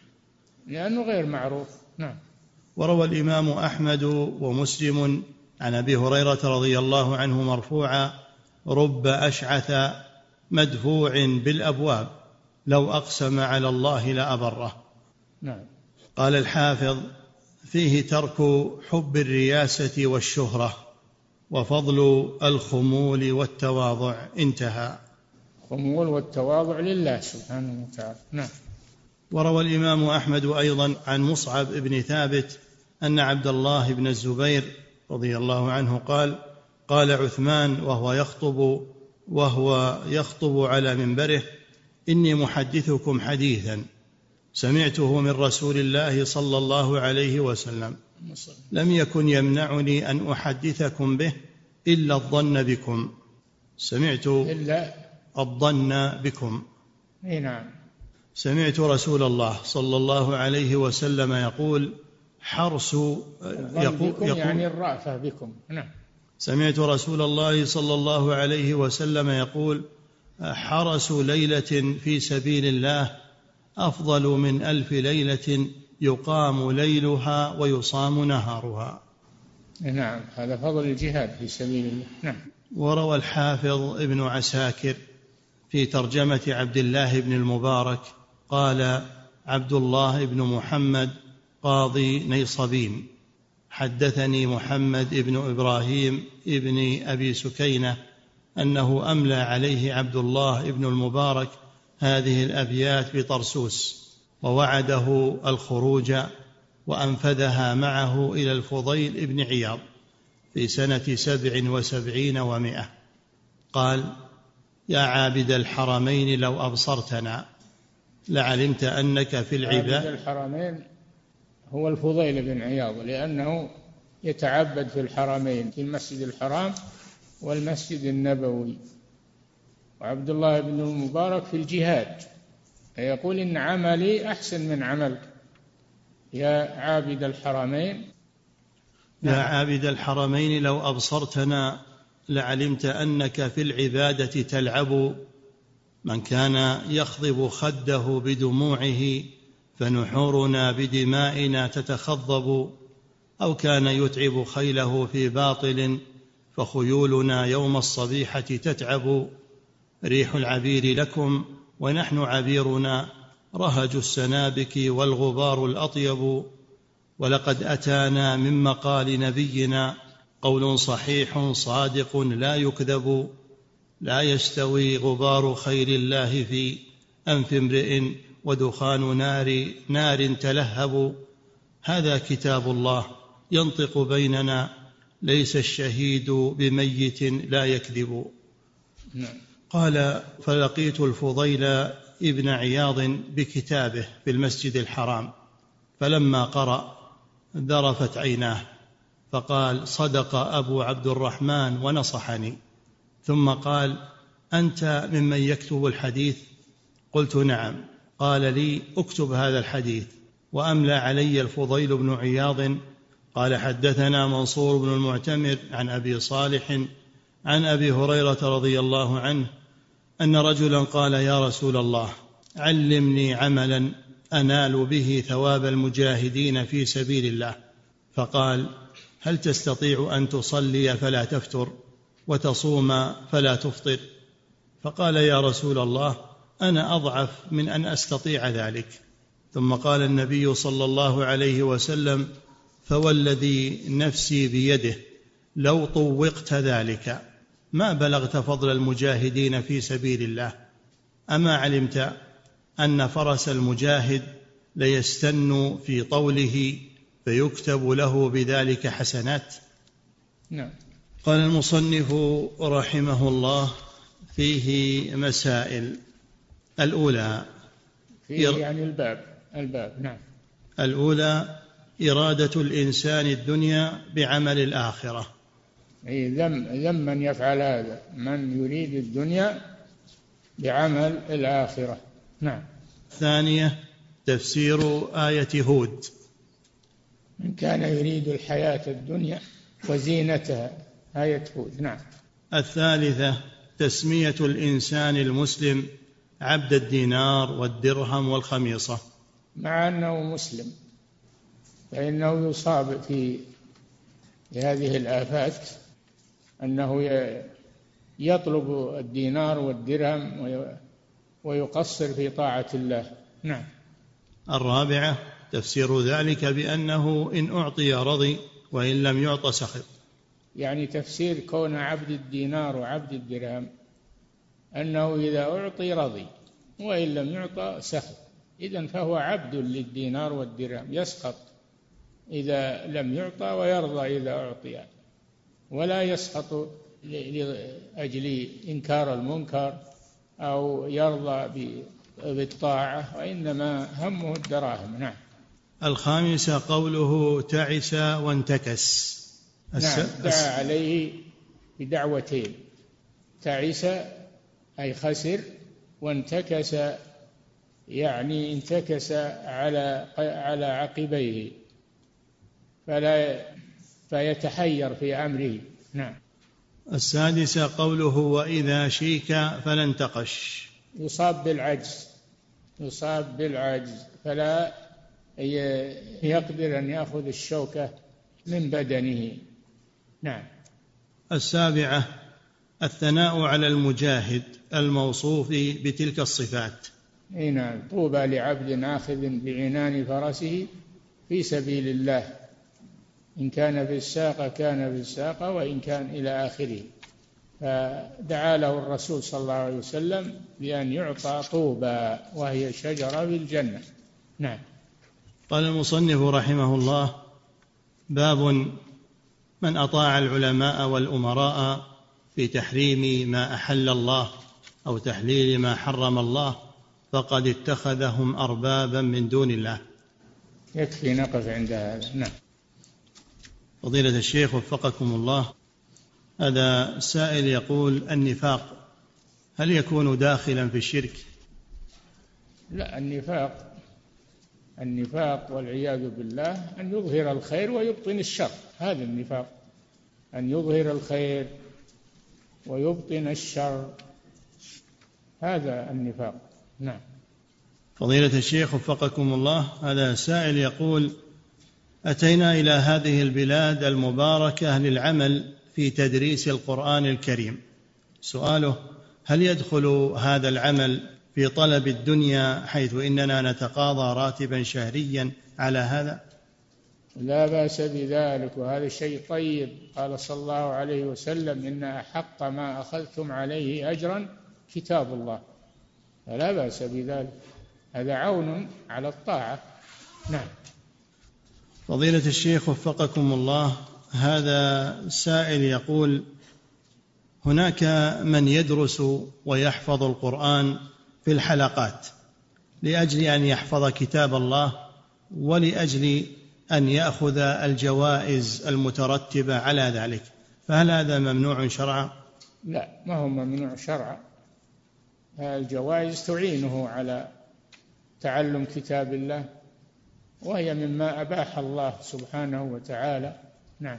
لأنه غير معروف. نعم. وروى الإمام أحمد ومسلم عن أبي هريرة رضي الله عنه مرفوعا: رب أشعث مدفوع بالأبواب لو أقسم على الله لأبره. نعم. قال الحافظ: فيه ترك حب الرياسة والشهرة وفضل الخمول والتواضع. انتهى. الخمول والتواضع لله سبحانه وتعالى. نعم. وروى الإمام أحمد أيضا عن مصعب بن ثابت أن عبد الله بن الزبير رضي الله عنه قال عثمان وهو يخطب على منبره: إني محدثكم حديثا سمعته من رسول الله صلى الله عليه وسلم، لم يكن يمنعني أن أحدثكم به إلا الظن بكم. الظن بكم. نعم. سمعت رسول الله صلى الله عليه وسلم يقول: يعني الرأفة بكم. نعم. سمعت رسول الله صلى الله عليه وسلم يقول: حرس ليلة في سبيل الله أفضل من 1000 ليلة يقام ليلها ويصام نهارها. نعم. هذا فضل الجهاد في سبيل الله. نعم. وروى الحافظ ابن عساكر في ترجمة عبد الله بن المبارك قال: عبد الله بن محمد قاضي نيصبين حدثني محمد بن إبراهيم ابن أبي سكينة أنه أملى عليه عبد الله بن المبارك هذه الأبيات بطرسوس، ووعده الخروج وأنفذها معه إلى الفضيل بن عياض في سنة 77 و100. قال: يا عابد الحرمين لو أبصرتنا لعلمت أنك في العباد. عابد الحرمين هو الفضيل بن عياض، لأنه يتعبد في الحرمين، في المسجد الحرام والمسجد النبوي. وعبد الله بن المبارك في الجهاد، يقول: إن عملي أحسن من عملك يا عابد الحرمين. يا عابد الحرمين لو أبصرتنا لعلمت أنك في العبادة تلعب. من كان يخضب خده بدموعه فنحورنا بدمائنا تتخضب، أو كان يتعب خيله في باطل فخيولنا يوم الصبيحة تتعب. ريح العبير لكم ونحن عبيرنا، رهج السنابك والغبار الأطيب. ولقد أتانا من مقال نبينا قول صحيح صادق لا يكذب. لا يستوي غبار خير الله في أنف امرئ ودخان نار تلهب. هذا كتاب الله ينطق بيننا ليس الشهيد بميت لا يكذب. نعم. قال: فلقيت الفضيل ابن عياض بكتابه في المسجد الحرام، فلما قرأ ذرفت عيناه، فقال: صدق أبو عبد الرحمن ونصحني. ثم قال: أنت ممن يكتب الحديث؟ قلت: نعم. قال لي: اكتب هذا الحديث. وأملى علي الفضيل بن عياض قال: حدثنا منصور بن المعتمر عن أبي صالح عن أبي هريرة رضي الله عنه أن رجلا قال: يا رسول الله، علمني عملا أنال به ثواب المجاهدين في سبيل الله. فقال: هل تستطيع أن تصلي فلا تفتر وتصوم فلا تفطر؟ فقال: يا رسول الله، أنا أضعف من أن أستطيع ذلك. ثم قال النبي صلى الله عليه وسلم: فوالذي نفسي بيده لو طوقت ذلك ما بلغت فضل المجاهدين في سبيل الله. أما علمت أن فرس المجاهد ليستن في طوله فيكتب له بذلك حسنات؟ نعم. قال المصنف رحمه الله: فيه مسائل. الأولى فيه يعني الباب. نعم. الأولى: إرادة الإنسان الدنيا بعمل الآخرة. أي ذم من يفعل هذا، من يريد الدنيا بعمل الآخرة. نعم. الثانية: تفسير آية هود. من كان يريد الحياة الدنيا وزينتها، آية هود. نعم. الثالثة: تسمية الإنسان المسلم عبد الدينار والدرهم والخميصة، مع أنه مسلم، فإنه يصاب في هذه الآفات، أنه يطلب الدينار والدرهم ويقصر في طاعة الله. نعم. الرابعة: تفسير ذلك بأنه إن أعطي رضي وإن لم يعط سخط. يعني تفسير كون عبد الدينار وعبد الدرهم أنه إذا أعطي رضي وإن لم يعط سخط، إذن فهو عبد للدينار والدرهم، يسخط إذا لم يعطى ويرضى إذا أعطي، ولا يسخط لأجل إنكار المنكر أو يرضى بالطاعة، وإنما همه الدراهم. نعم. الخامسة: قوله تعس وانتكس. نعم. دعا عليه بدعوتين: تعس أي خسر، وانتكس يعني انتكس على عقبيه فيتحير في أمره. نعم. السادسة: قوله وإذا شيك فلا انتقش. يصاب بالعجز فلا يقدر أن يأخذ الشوكة من بدنه. نعم. السابعة: الثناء على المجاهد الموصوف بتلك الصفات. نعم. طوبى لعبد آخذ بعنان فرسه في سبيل الله، إن كان في الساقة كان في الساقة، وإن كان إلى آخره. فدعا له الرسول صلى الله عليه وسلم بأن يعطى طوبى، وهي شجرة في الجنة. نعم. قال المصنف رحمه الله: باب من أطاع العلماء والأمراء في تحريم ما أحل الله أو تحليل ما حرم الله فقد اتخذهم أربابا من دون الله. يكفي نقف عند هذا. نعم. فضيلة الشيخ وفقكم الله، هذا سائل يقول: النفاق هل يكون داخلا في الشرك؟ لا، النفاق والعياذ بالله أن يظهر الخير ويبطن الشر، هذا النفاق، أن يظهر الخير ويبطن الشر، هذا النفاق. نعم. فضيلة الشيخ وفقكم الله، هذا سائل يقول: أتينا إلى هذه البلاد المباركة للعمل في تدريس القرآن الكريم. سؤاله: هل يدخل هذا العمل في طلب الدنيا حيث إننا نتقاضى راتبا شهريا على هذا؟ لا بأس بذلك، وهذا شيء طيب. قال صلى الله عليه وسلم: إن أحق ما أخذتم عليه أجرا كتاب الله، فلا بأس بذلك، هذا عون على الطاعة. نعم. فضيلة الشيخ وفقكم الله، هذا سائل يقول: هناك من يدرس ويحفظ القرآن في الحلقات لأجل أن يحفظ كتاب الله ولأجل أن يأخذ الجوائز المترتبة على ذلك، فهل هذا ممنوع شرعا؟ لا، ما هو ممنوع شرعا. الجوائز تعينه على تعلم كتاب الله، وهي مما أباح الله سبحانه وتعالى. نعم.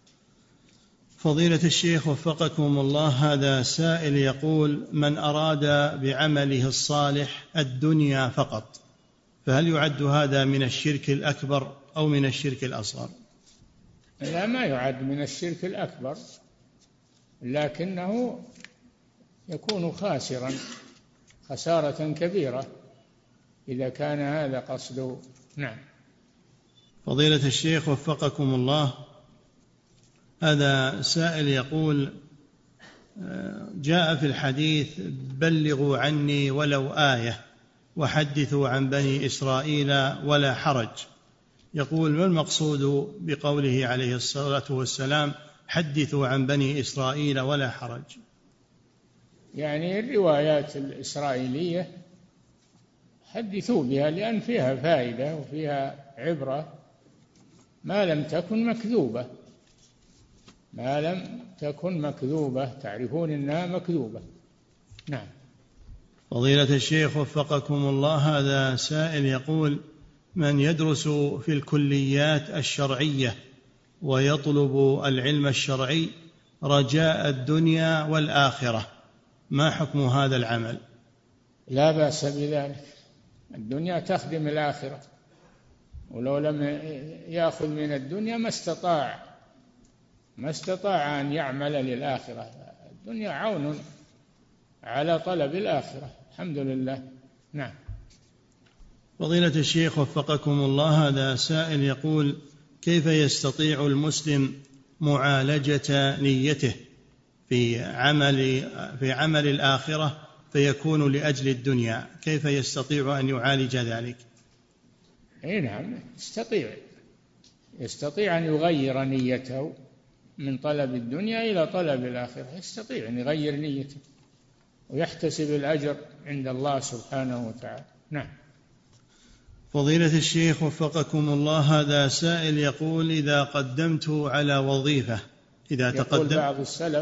فضيلة الشيخ وفقكم الله، هذا سائل يقول: من أراد بعمله الصالح الدنيا فقط، فهل يعد هذا من الشرك الأكبر أو من الشرك الأصغر؟ لا، ما يعد من الشرك الأكبر، لكنه يكون خاسرا خسارة كبيرة إذا كان هذا قصده. نعم. فضيلة الشيخ وفقكم الله، هذا سائل يقول: جاء في الحديث: بلغوا عني ولو آية وحدثوا عن بني إسرائيل ولا حرج. يقول: ما المقصود بقوله عليه الصلاة والسلام: حدثوا عن بني إسرائيل ولا حرج؟ يعني الروايات الإسرائيلية حدثوا بها، لأن فيها فائدة وفيها عبرة ما لم تكن مكذوبة، ما لم تكن مكذوبة، تعرفون أنها مكذوبة. نعم. فضيلة الشيخ وفقكم الله، هذا سائل يقول: من يدرس في الكليات الشرعية ويطلب العلم الشرعي رجاء الدنيا والآخرة، ما حكم هذا العمل؟ لا بأس بذلك، الدنيا تخدم الآخرة، ولو لم يأخذ من الدنيا ما استطاع أن يعمل للآخرة. الدنيا عون على طلب الآخرة. الحمد لله. نعم. فضيلة الشيخ وفقكم الله، هذا سائل يقول: كيف يستطيع المسلم معالجة نيته في عمل الآخرة فيكون لأجل الدنيا؟ كيف يستطيع أن يعالج ذلك؟ نعم، يستطيع أن يغير نيته من طلب الدنيا إلى طلب الآخرة، يستطيع أن يغير نيته ويحتسب الأجر عند الله سبحانه وتعالى. نعم. فضيلة الشيخ وفقكم الله، هذا سائل يقول: إذا قدمت على وظيفة، يقول بعض السلف: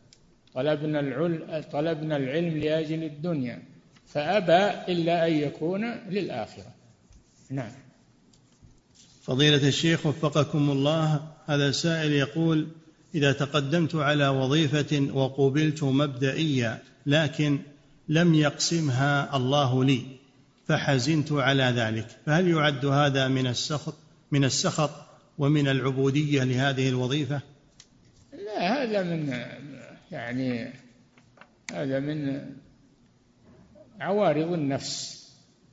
طلبنا العلم لأجل الدنيا فأبى إلا أن يكون للآخرة. نعم. فضيلة الشيخ وفقكم الله، هذا سائل يقول: إذا تقدمت على وظيفة وقبلت مبدئيا لكن لم يقسمها الله لي فحزنت على ذلك، فهل يعد هذا من السخط ومن العبودية لهذه الوظيفة؟ لا، هذا من عوارض النفس.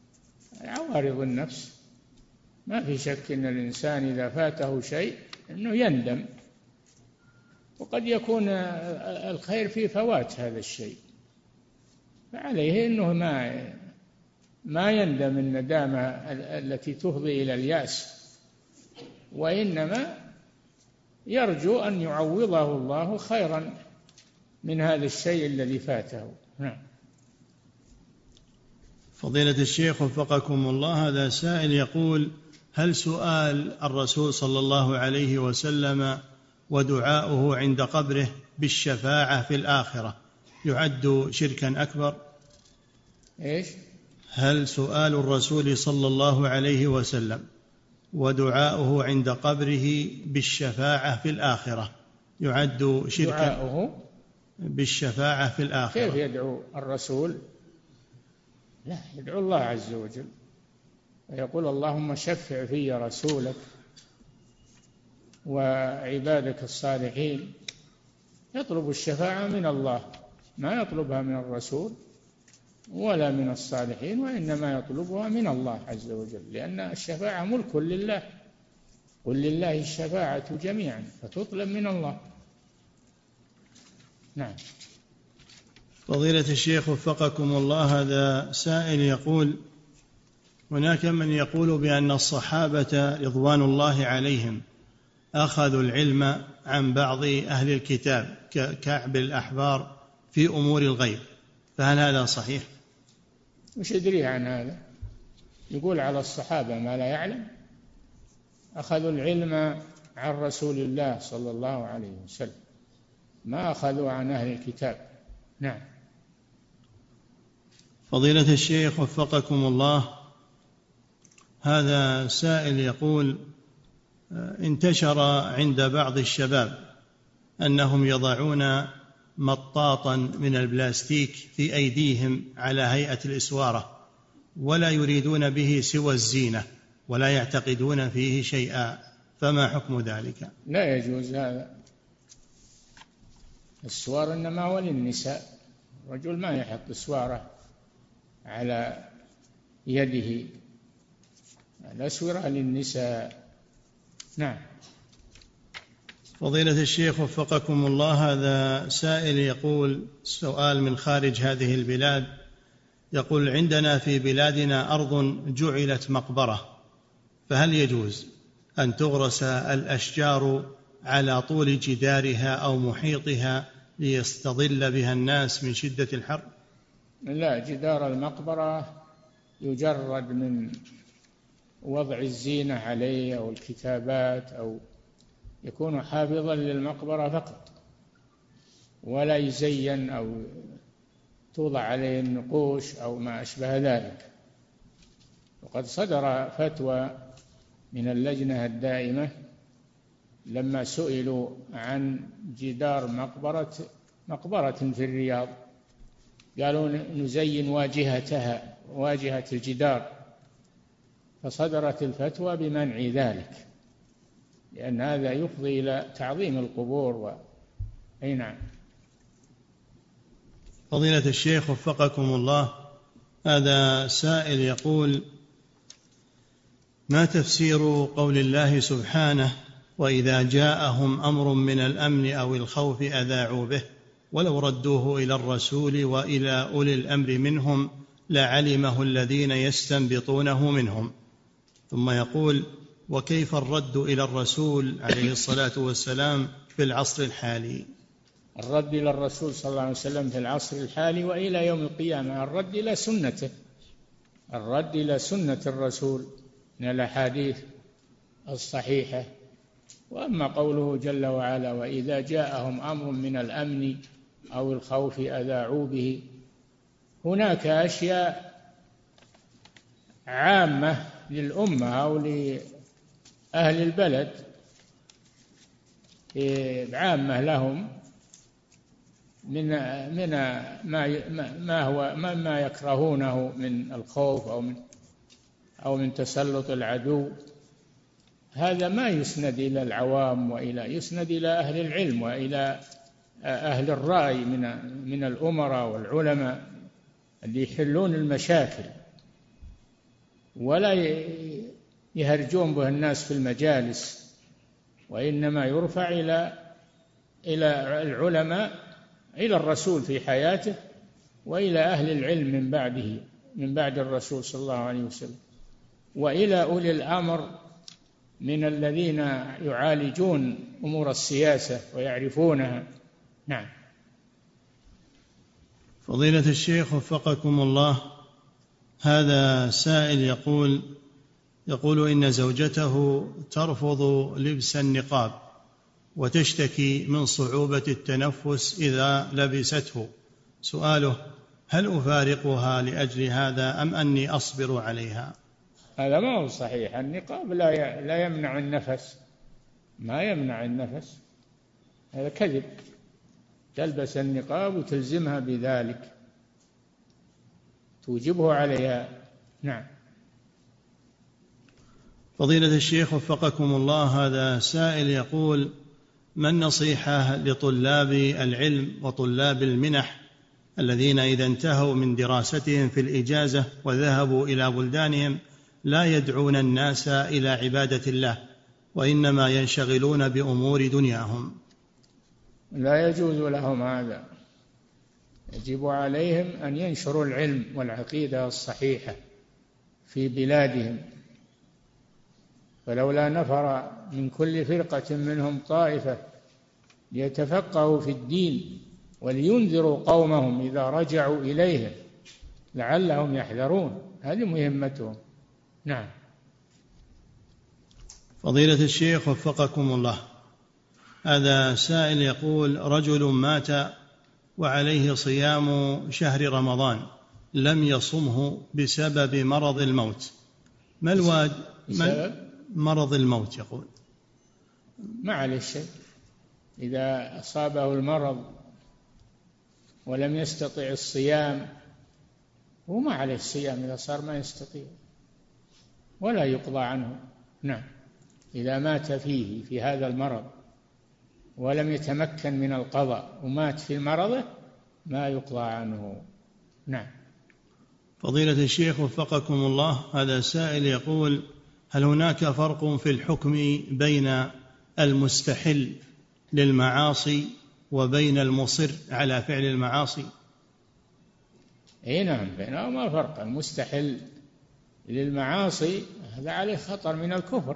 ما في شك أن الإنسان إذا فاته شيء أنه يندم، وقد يكون الخير في فوات هذا الشيء، فعليه أنه ما يندم الندامة التي تفضي إلى اليأس، وإنما يرجو أن يعوضه الله خيرا من هذا الشيء الذي فاته. نعم. فضيلة الشيخ وفقكم الله، هذا سائل يقول: هل سؤال الرسول صلى الله عليه وسلم ودعاؤه عند قبره بالشفاعة في الآخرة يعد شركا أكبر؟ إيش؟ هل سؤال الرسول صلى الله عليه وسلم ودعاؤه عند قبره بالشفاعة في الآخرة يعد شركا؟ دعاؤه بالشفاعة في الآخرة كيف يدعو الرسول؟ لا، يدعو الله عز وجل ويقول: اللهم شفع في رسولك وعبادك الصالحين. يطلب الشفاعة من الله، ما يطلبها من الرسول ولا من الصالحين، وإنما يطلبها من الله عز وجل، لأن الشفاعة ملك لله، قل لله الشفاعة جميعا، فتطلب من الله. نعم. فضيلة الشيخ وفقكم الله، هذا سائل يقول: هناك من يقول بأن الصحابة رضوان الله عليهم أخذوا العلم عن بعض أهل الكتاب ككعب الأحبار في أمور الغيب، فهل هذا صحيح؟ مش يدري عن هذا، يقول على الصحابة ما لا يعلم. أخذوا العلم عن رسول الله صلى الله عليه وسلم، ما أخذوا عن أهل الكتاب. نعم. فضيلة الشيخ وفقكم الله، هذا سائل يقول: انتشر عند بعض الشباب أنهم يضعون مطاطا من البلاستيك في أيديهم على هيئة الإسوارة، ولا يريدون به سوى الزينة ولا يعتقدون فيه شيئا، فما حكم ذلك؟ لا يجوز هذا. السوار إنما هو للنساء، الرجل ما يحط سوارة على يده، الأسورة للنساء. نعم. فضيلة الشيخ وفقكم الله، هذا سائل يقول سؤال من خارج هذه البلاد، يقول: عندنا في بلادنا أرض جعلت مقبرة، فهل يجوز أن تغرس الأشجار على طول جدارها أو محيطها ليستظل بها الناس من شدة الحر؟ لا، جدار المقبرة يجرد من وضع الزينة عليه أو الكتابات، أو يكون حافظا للمقبرة فقط، ولا يزين أو توضع عليه النقوش أو ما أشبه ذلك. وقد صدر فتوى من اللجنة الدائمة لما سئلوا عن جدار مقبرة في الرياض، قالوا نزين واجهتها، واجهة الجدار، فصدرت الفتوى بمنع ذلك، لأن هذا يفضي إلى تعظيم القبور. أي نعم. فضيلة الشيخ وفقكم الله، هذا سائل يقول: ما تفسير قول الله سبحانه: وإذا جاءهم أمر من الأمن أو الخوف أذاعوا به ولو ردوه إلى الرسول وإلى أولي الأمر منهم لعلمه الذين يستنبطونه منهم؟ ثم يقول: وكيف الرد إلى الرسول عليه الصلاة والسلام في العصر الحالي؟ الرد إلى الرسول صلى الله عليه وسلم في العصر الحالي وإلى يوم القيامة الرد إلى سنته، الرد إلى سنة الرسول من الأحاديث الصحيحة. وأما قوله جل وعلا: وإذا جاءهم أمر من الأمن أو الخوف أذاعوا به، هناك أشياء عامة للأمة أو لأهل البلد، عامة لهم من ما يكرهونه من الخوف أو من تسلط العدو. هذا ما يسند إلى العوام، يسند إلى أهل العلم وإلى أهل الرأي من الأمراء والعلماء اللي يحلون المشاكل، ولا يهرجون به الناس في المجالس، وإنما يرفع إلى العلماء، إلى الرسول في حياته، وإلى أهل العلم من بعده، من بعد الرسول صلى الله عليه وسلم، وإلى أولي الأمر من الذين يعالجون أمور السياسة ويعرفونها. نعم. فضيلة الشيخ وفقكم الله، هذا سائل يقول إن زوجته ترفض لبس النقاب وتشتكي من صعوبة التنفس إذا لبسته. سؤاله: هل أفارقها لأجل هذا أم أني أصبر عليها؟ هذا ما هو صحيح. النقاب لا يمنع النفس، ما يمنع النفس، هذا كذب. تلبس النقاب وتلزمها بذلك، توجبه عليها. نعم. فضيلة الشيخ وفقكم الله، هذا سائل يقول: ما النصيحة لطلاب العلم وطلاب المنح الذين إذا انتهوا من دراستهم في الإجازة وذهبوا إلى بلدانهم لا يدعون الناس إلى عبادة الله وإنما ينشغلون بأمور دنياهم؟ لا يجوز لهم هذا، يجب عليهم أن ينشروا العلم والعقيدة الصحيحة في بلادهم، فلولا نفر من كل فرقة منهم طائفة ليتفقهوا في الدين ولينذروا قومهم إذا رجعوا إليهم لعلهم يحذرون. هذه مهمتهم. نعم. فضيلة الشيخ وفقكم الله، هذا سائل يقول: رجل مات وعليه صيام شهر رمضان لم يصمه بسبب مرض الموت، ما الواجب؟ مرض الموت يقول. ما عليه شيء، إذا أصابه المرض ولم يستطع الصيام وما عليه الصيام إذا صار ما يستطيع، ولا يقضى عنه. نعم. إذا مات فيه في هذا المرض ولم يتمكن من القضاء ومات في مرضه ما يقضى عنه. نعم. فضيلة الشيخ وفقكم الله، هذا سائل يقول: هل هناك فرق في الحكم بين المستحل للمعاصي وبين المصر على فعل المعاصي؟ اي نعم، بينهما فرق. المستحل للمعاصي هذا عليه خطر من الكفر،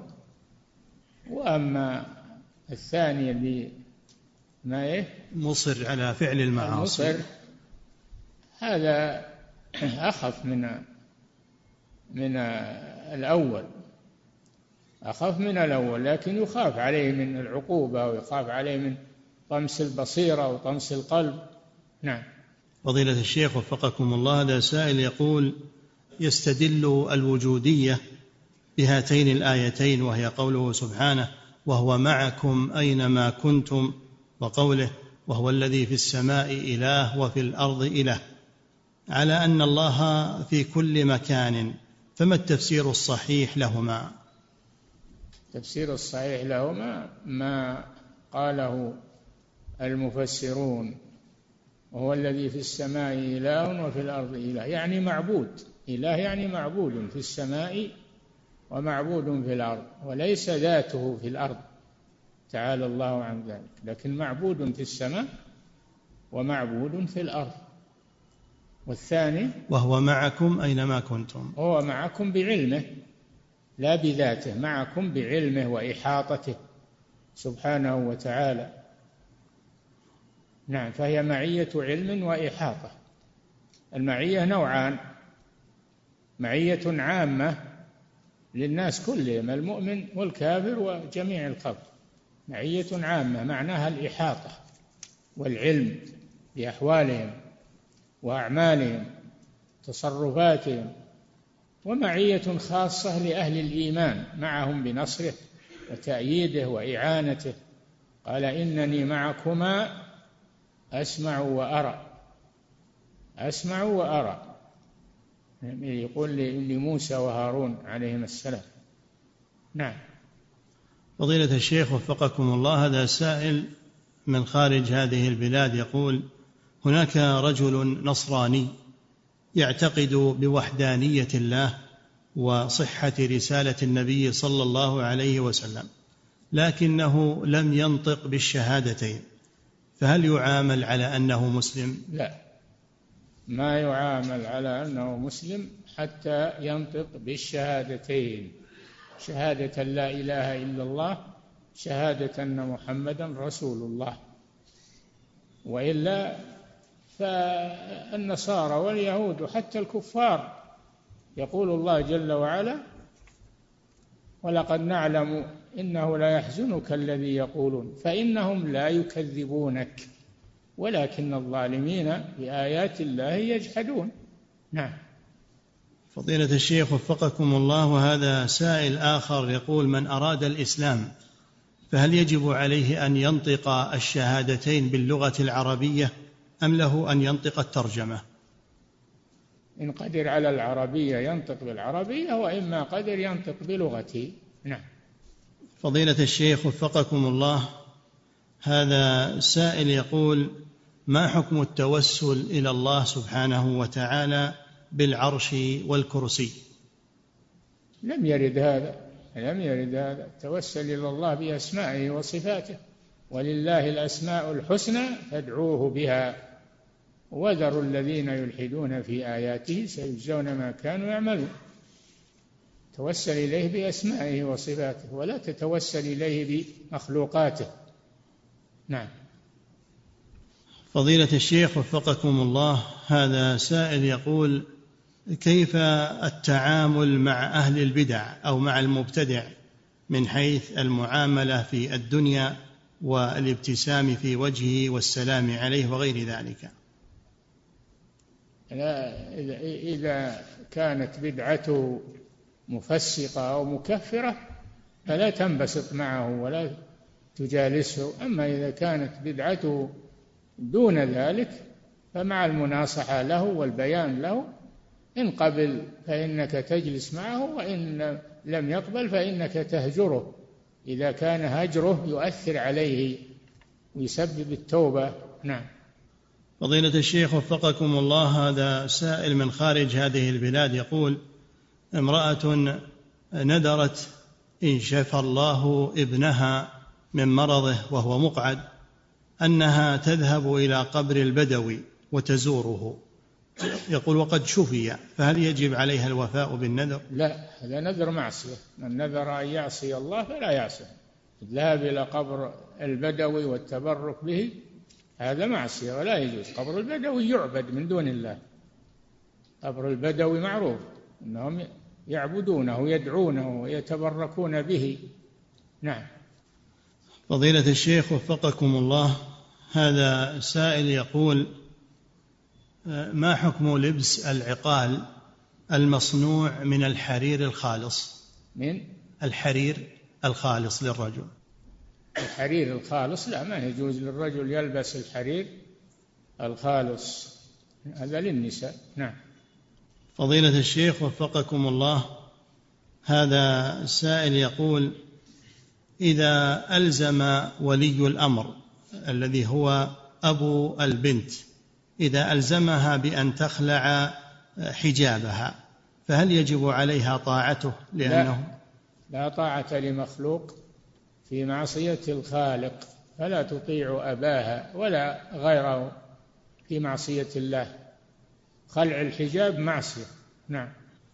واما الثاني اللي ما مصر على فعل المعاصي، المصر هذا أخف من الأول، أخف من الأول، لكن يخاف عليه من العقوبة ويخاف عليه من طمس البصيرة وطمس القلب. نعم. فضيلة الشيخ وفقكم الله، هذا سائل يقول: يستدل الوجودية بهاتين الآيتين، وهي قوله سبحانه: وهو معكم أينما كنتم، وقوله: وهو الذي في السماء إله وفي الأرض إله، على أن الله في كل مكان، فما التفسير الصحيح لهما؟ التفسير الصحيح لهما ما قاله المفسرون: وهو الذي في السماء إله وفي الأرض إله، يعني معبود. إله يعني معبود في السماء ومعبود في الأرض، وليس ذاته في الأرض تعالى الله عن ذلك، لكن معبود في السماء ومعبود في الأرض. والثاني: وهو معكم أينما كنتم، هو معكم بعلمه لا بذاته، معكم بعلمه وإحاطته سبحانه وتعالى. نعم. فهي معية علم وإحاطة. المعية نوعان: معية عامة للناس كلهم، المؤمن والكافر وجميع الخلق، معية عامة معناها الإحاطة والعلم بأحوالهم وأعمالهم تصرفاتهم. ومعية خاصة لأهل الإيمان معهم بنصره وتأييده وإعانته، قال: إنني معكما أسمع وأرى. أسمع وأرى، يقول لموسى وهارون عليهم السلام. نعم. فضيلة الشيخ وفقكم الله، هذا سائل من خارج هذه البلاد يقول: هناك رجل نصراني يعتقد بوحدانية الله وصحة رسالة النبي صلى الله عليه وسلم، لكنه لم ينطق بالشهادتين، فهل يعامل على أنه مسلم؟ لا، ما يعامل على أنه مسلم حتى ينطق بالشهادتين: شهادة لا إله إلا الله، شهادة أن محمدا رسول الله. وإلا فالنصارى واليهود وحتى الكفار يقول الله جل وعلا: ولقد نعلم إنه لا يحزنك الذي يقولون فإنهم لا يكذبونك ولكن الظالمين بآيات الله يجحدون. نعم. فضيلة الشيخ وفقكم الله، وهذا سائل آخر يقول: من أراد الإسلام فهل يجب عليه أن ينطق الشهادتين باللغة العربية أم له أن ينطق الترجمة؟ إن قدر على العربية ينطق بالعربية، وإما قدر ينطق بلغته. نعم. فضيلة الشيخ وفقكم الله، هذا سائل يقول: ما حكم التوسل إلى الله سبحانه وتعالى بالعرش والكرسي؟ لم يرد هذا. التوسل إلى الله بأسمائه وصفاته، ولله الأسماء الحسنى فادعوه بها، وذروا الذين يلحدون في آياته سيجزون ما كانوا يعملون. توسل إليه بأسمائه وصفاته ولا تتوسل إليه بمخلوقاته. نعم. فضيلة الشيخ وفقكم الله، هذا سائل يقول: كيف التعامل مع أهل البدع أو مع المبتدع من حيث المعاملة في الدنيا والابتسام في وجهه والسلام عليه وغير ذلك؟ إذا كانت بدعته مفسقة أو مكفرة فلا تنبسط معه ولا تجالسه. أما إذا كانت بدعته دون ذلك فمع المناصحة له والبيان له، إن قبل فإنك تجلس معه، وإن لم يقبل فإنك تهجره إذا كان هجره يؤثر عليه ويسبب التوبة. نعم. فضيلة الشيخ وفقكم الله، هذا سائل من خارج هذه البلاد يقول: امرأة ندرت إن شفى الله ابنها من مرضه وهو مقعد أنها تذهب إلى قبر البدوي وتزوره، يقول وقد شفي، فهل يجب عليها الوفاء بالنذر؟ لا، هذا نذر معصية. من نذر أن يعصي الله فلا يعصي. الذهاب إلى قبر البدوي والتبرك به هذا معصية ولا يجوز. قبر البدوي يعبد من دون الله. قبر البدوي معروف أنهم يعبدونه ويدعونه ويتبركون به. نعم. فضيلة الشيخ وفقكم الله، هذا سائل يقول: ما حكم لبس العقال المصنوع من الحرير الخالص؟ من الحرير الخالص للرجل. الحرير الخالص لا، ما يجوز للرجل يلبس الحرير الخالص، هذا للنساء. نعم. فضيلة الشيخ وفقكم الله، هذا السائل يقول: إذا ألزم ولي الأمر الذي هو أبو البنت، إذا ألزمها بأن تخلع حجابها، فهل يجب عليها طاعته؟ لأنه لا طاعة لمخلوق في معصية الخالق، فلا تطيع أباها ولا غيره في معصية الله. خلع الحجاب معصية. نعم.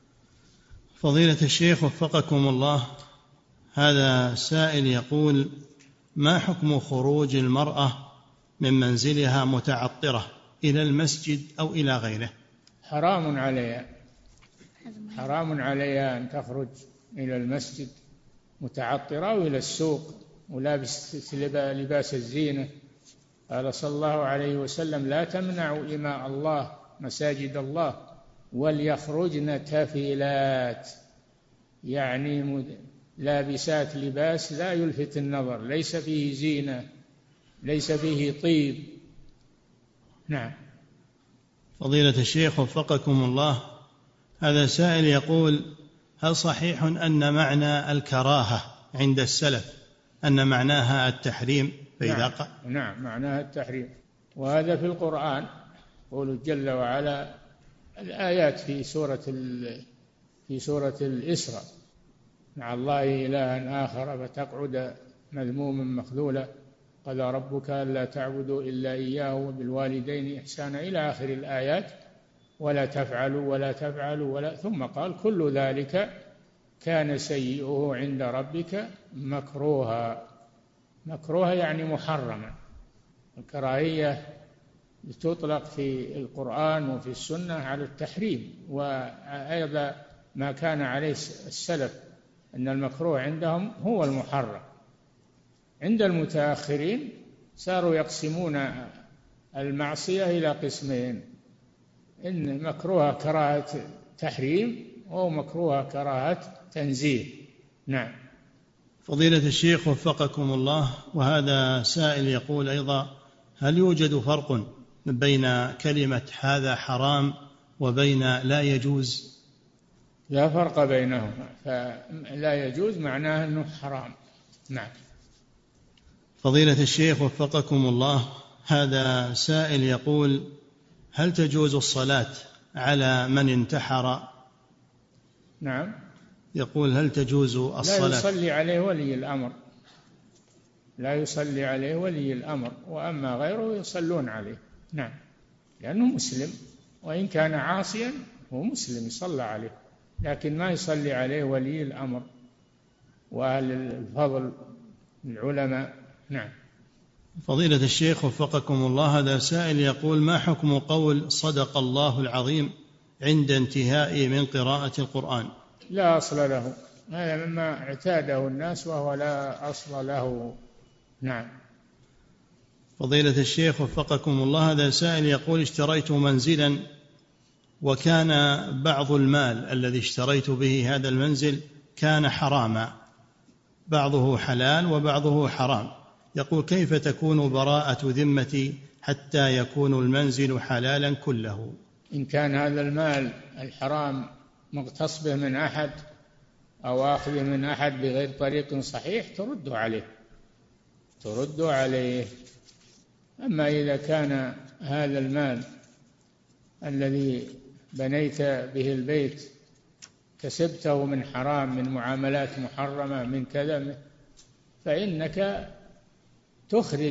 فضيلة الشيخ وفقكم الله، هذا سائل يقول: ما حكم خروج المرأة من منزلها متعطرة إلى المسجد أو إلى غيره؟ حرام عليها أن تخرج إلى المسجد متعطرة أو إلى السوق ولابس لباس الزينة. قال صلى الله عليه وسلم: لا تمنعوا إماء الله مساجد الله وليخرجن تافلات، يعني لابسات لباس لا يلفت النظر، ليس فيه زينة، ليس فيه طيب. نعم. فضيلة الشيخ وفقكم الله، هذا سائل يقول: هل صحيح أن معنى الكراهة عند السلف أن معناها التحريم؟ نعم، معناها التحريم، وهذا في القرآن. قوله جل وعلا الآيات في سورة الإسراء: مع الله إلها آخر فتقعد مذموما مخذولا، قضى ربك ألا تعبدوا إلا إياه وبالوالدين إحسانا إلى آخر الآيات، ولا تفعلوا ولا ثم قال: كل ذلك كان سيئه عند ربك مكروها. مكروها يعني محرما. الكراهية تطلق في القرآن وفي السنة على التحريم، وأيضا ما كان عليه السلف أن المكروه عندهم هو المحرم. عند المتأخرين صاروا يقسمون المعصية إلى قسمين: إن مكروه كراهة تحريم أو مكروه كراهة تنزيه. نعم. فضيلة الشيخ وفقكم الله، وهذا سائل يقول أيضا: هل يوجد فرق بين كلمة هذا حرام وبين لا يجوز؟ لا فرق بينهما، فلا يجوز معناه أنه حرام. نعم. فضيلة الشيخ وفقكم الله، هذا سائل يقول: هل تجوز الصلاة على من انتحر؟ نعم. يقول: هل تجوز الصلاة؟ لا يصلي عليه ولي الأمر، لا يصلي عليه ولي الأمر، وأما غيره يصلون عليه. نعم، لأنه مسلم، وإن كان عاصيا هو مسلم يصلى عليه. لكن ما يصلي عليه ولي الأمر وأهل الفضل العلماء. نعم. فضيلة الشيخ وفقكم الله، هذا سائل يقول: ما حكم قول صدق الله العظيم عند انتهاء من قراءة القرآن؟ لا أصل له، هذا مما اعتاده الناس وهو لا أصل له. نعم. فضيلة الشيخ وفقكم الله، هذا سائل يقول: اشتريت منزلا وكان بعض المال الذي اشتريت به هذا المنزل كان حراما، بعضه حلال وبعضه حرام. يقول: كيف تكون براءة ذمتي حتى يكون المنزل حلالا كله؟ إن كان هذا المال الحرام مغتص به من أحد أو أخذه من أحد بغير طريق صحيح ترد عليه. أما إذا كان هذا المال الذي بنيت به البيت كسبته من حرام، من معاملات محرمة، من كذا، فإنك تخرج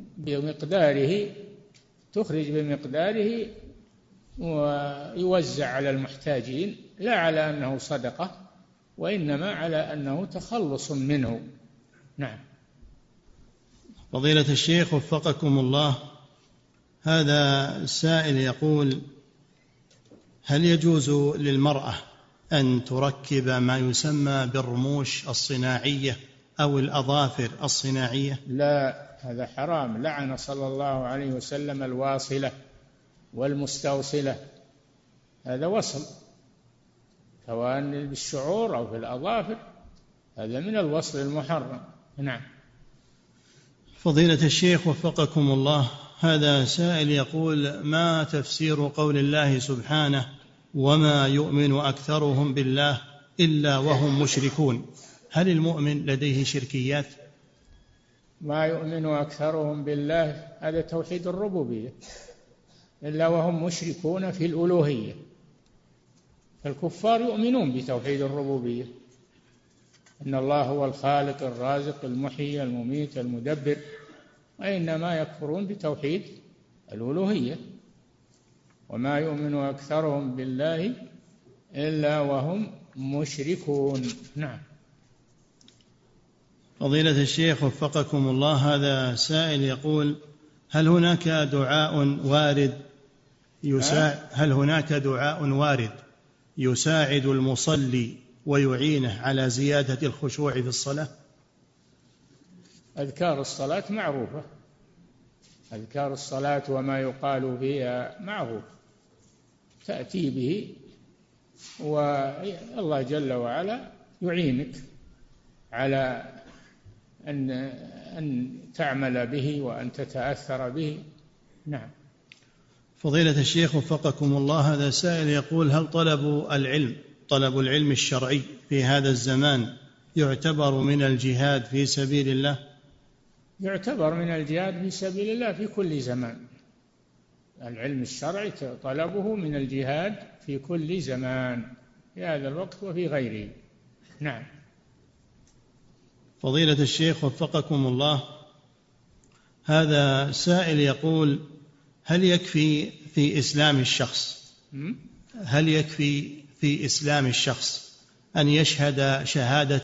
بمقداره ويوزع على المحتاجين، لا على أنه صدقة، وإنما على أنه تخلص منه. نعم. فضيلة الشيخ وفقكم الله، هذا السائل يقول: هل يجوز للمرأة أن تركب ما يسمى بالرموش الصناعية أو الأظافر الصناعية؟ لا، هذا حرام. لعن صلى الله عليه وسلم الواصلة والمستوصلة. هذا وصل، سواء بالشعور أو في الأظافر، هذا من الوصل المحرم. نعم. فضيلة الشيخ وفقكم الله، هذا سائل يقول: ما تفسير قول الله سبحانه: وما يؤمن أكثرهم بالله إلا وهم مشركون؟ هل المؤمن لديه شركيات؟ ما يؤمن أكثرهم بالله هذا توحيد الربوبية، إلا وهم مشركون في الألوهية. الكفار يؤمنون بتوحيد الربوبية، إن الله هو الخالق الرازق المحيي المميت المدبر، وإنما يكفرون بتوحيد الألوهية. وما يؤمن أكثرهم بالله إلا وهم مشركون. نعم. فضيلة الشيخ وفقكم الله، هذا سائل يقول: هل هناك دعاء وارد يساعد المصلي ويعينه على زيادة الخشوع في الصلاة؟ أذكار الصلاة معروفة، أذكار الصلاة وما يقال فيها معروف، تأتي به والله جل وعلا يعينك على أن تعمل به وأن تتأثر به. نعم. فضيلة الشيخ وفقكم الله، هذا سائل يقول: هل طلب العلم الشرعي في هذا الزمان يعتبر من الجهاد في سبيل الله؟ يعتبر من الجهاد في سبيل الله في كل زمان. العلم الشرعي طلبه من الجهاد في كل زمان، في هذا الوقت وفي غيره. نعم. فضيلة الشيخ وفقكم الله، هذا سائل يقول: هل يكفي في إسلام الشخص أن يشهد شهادة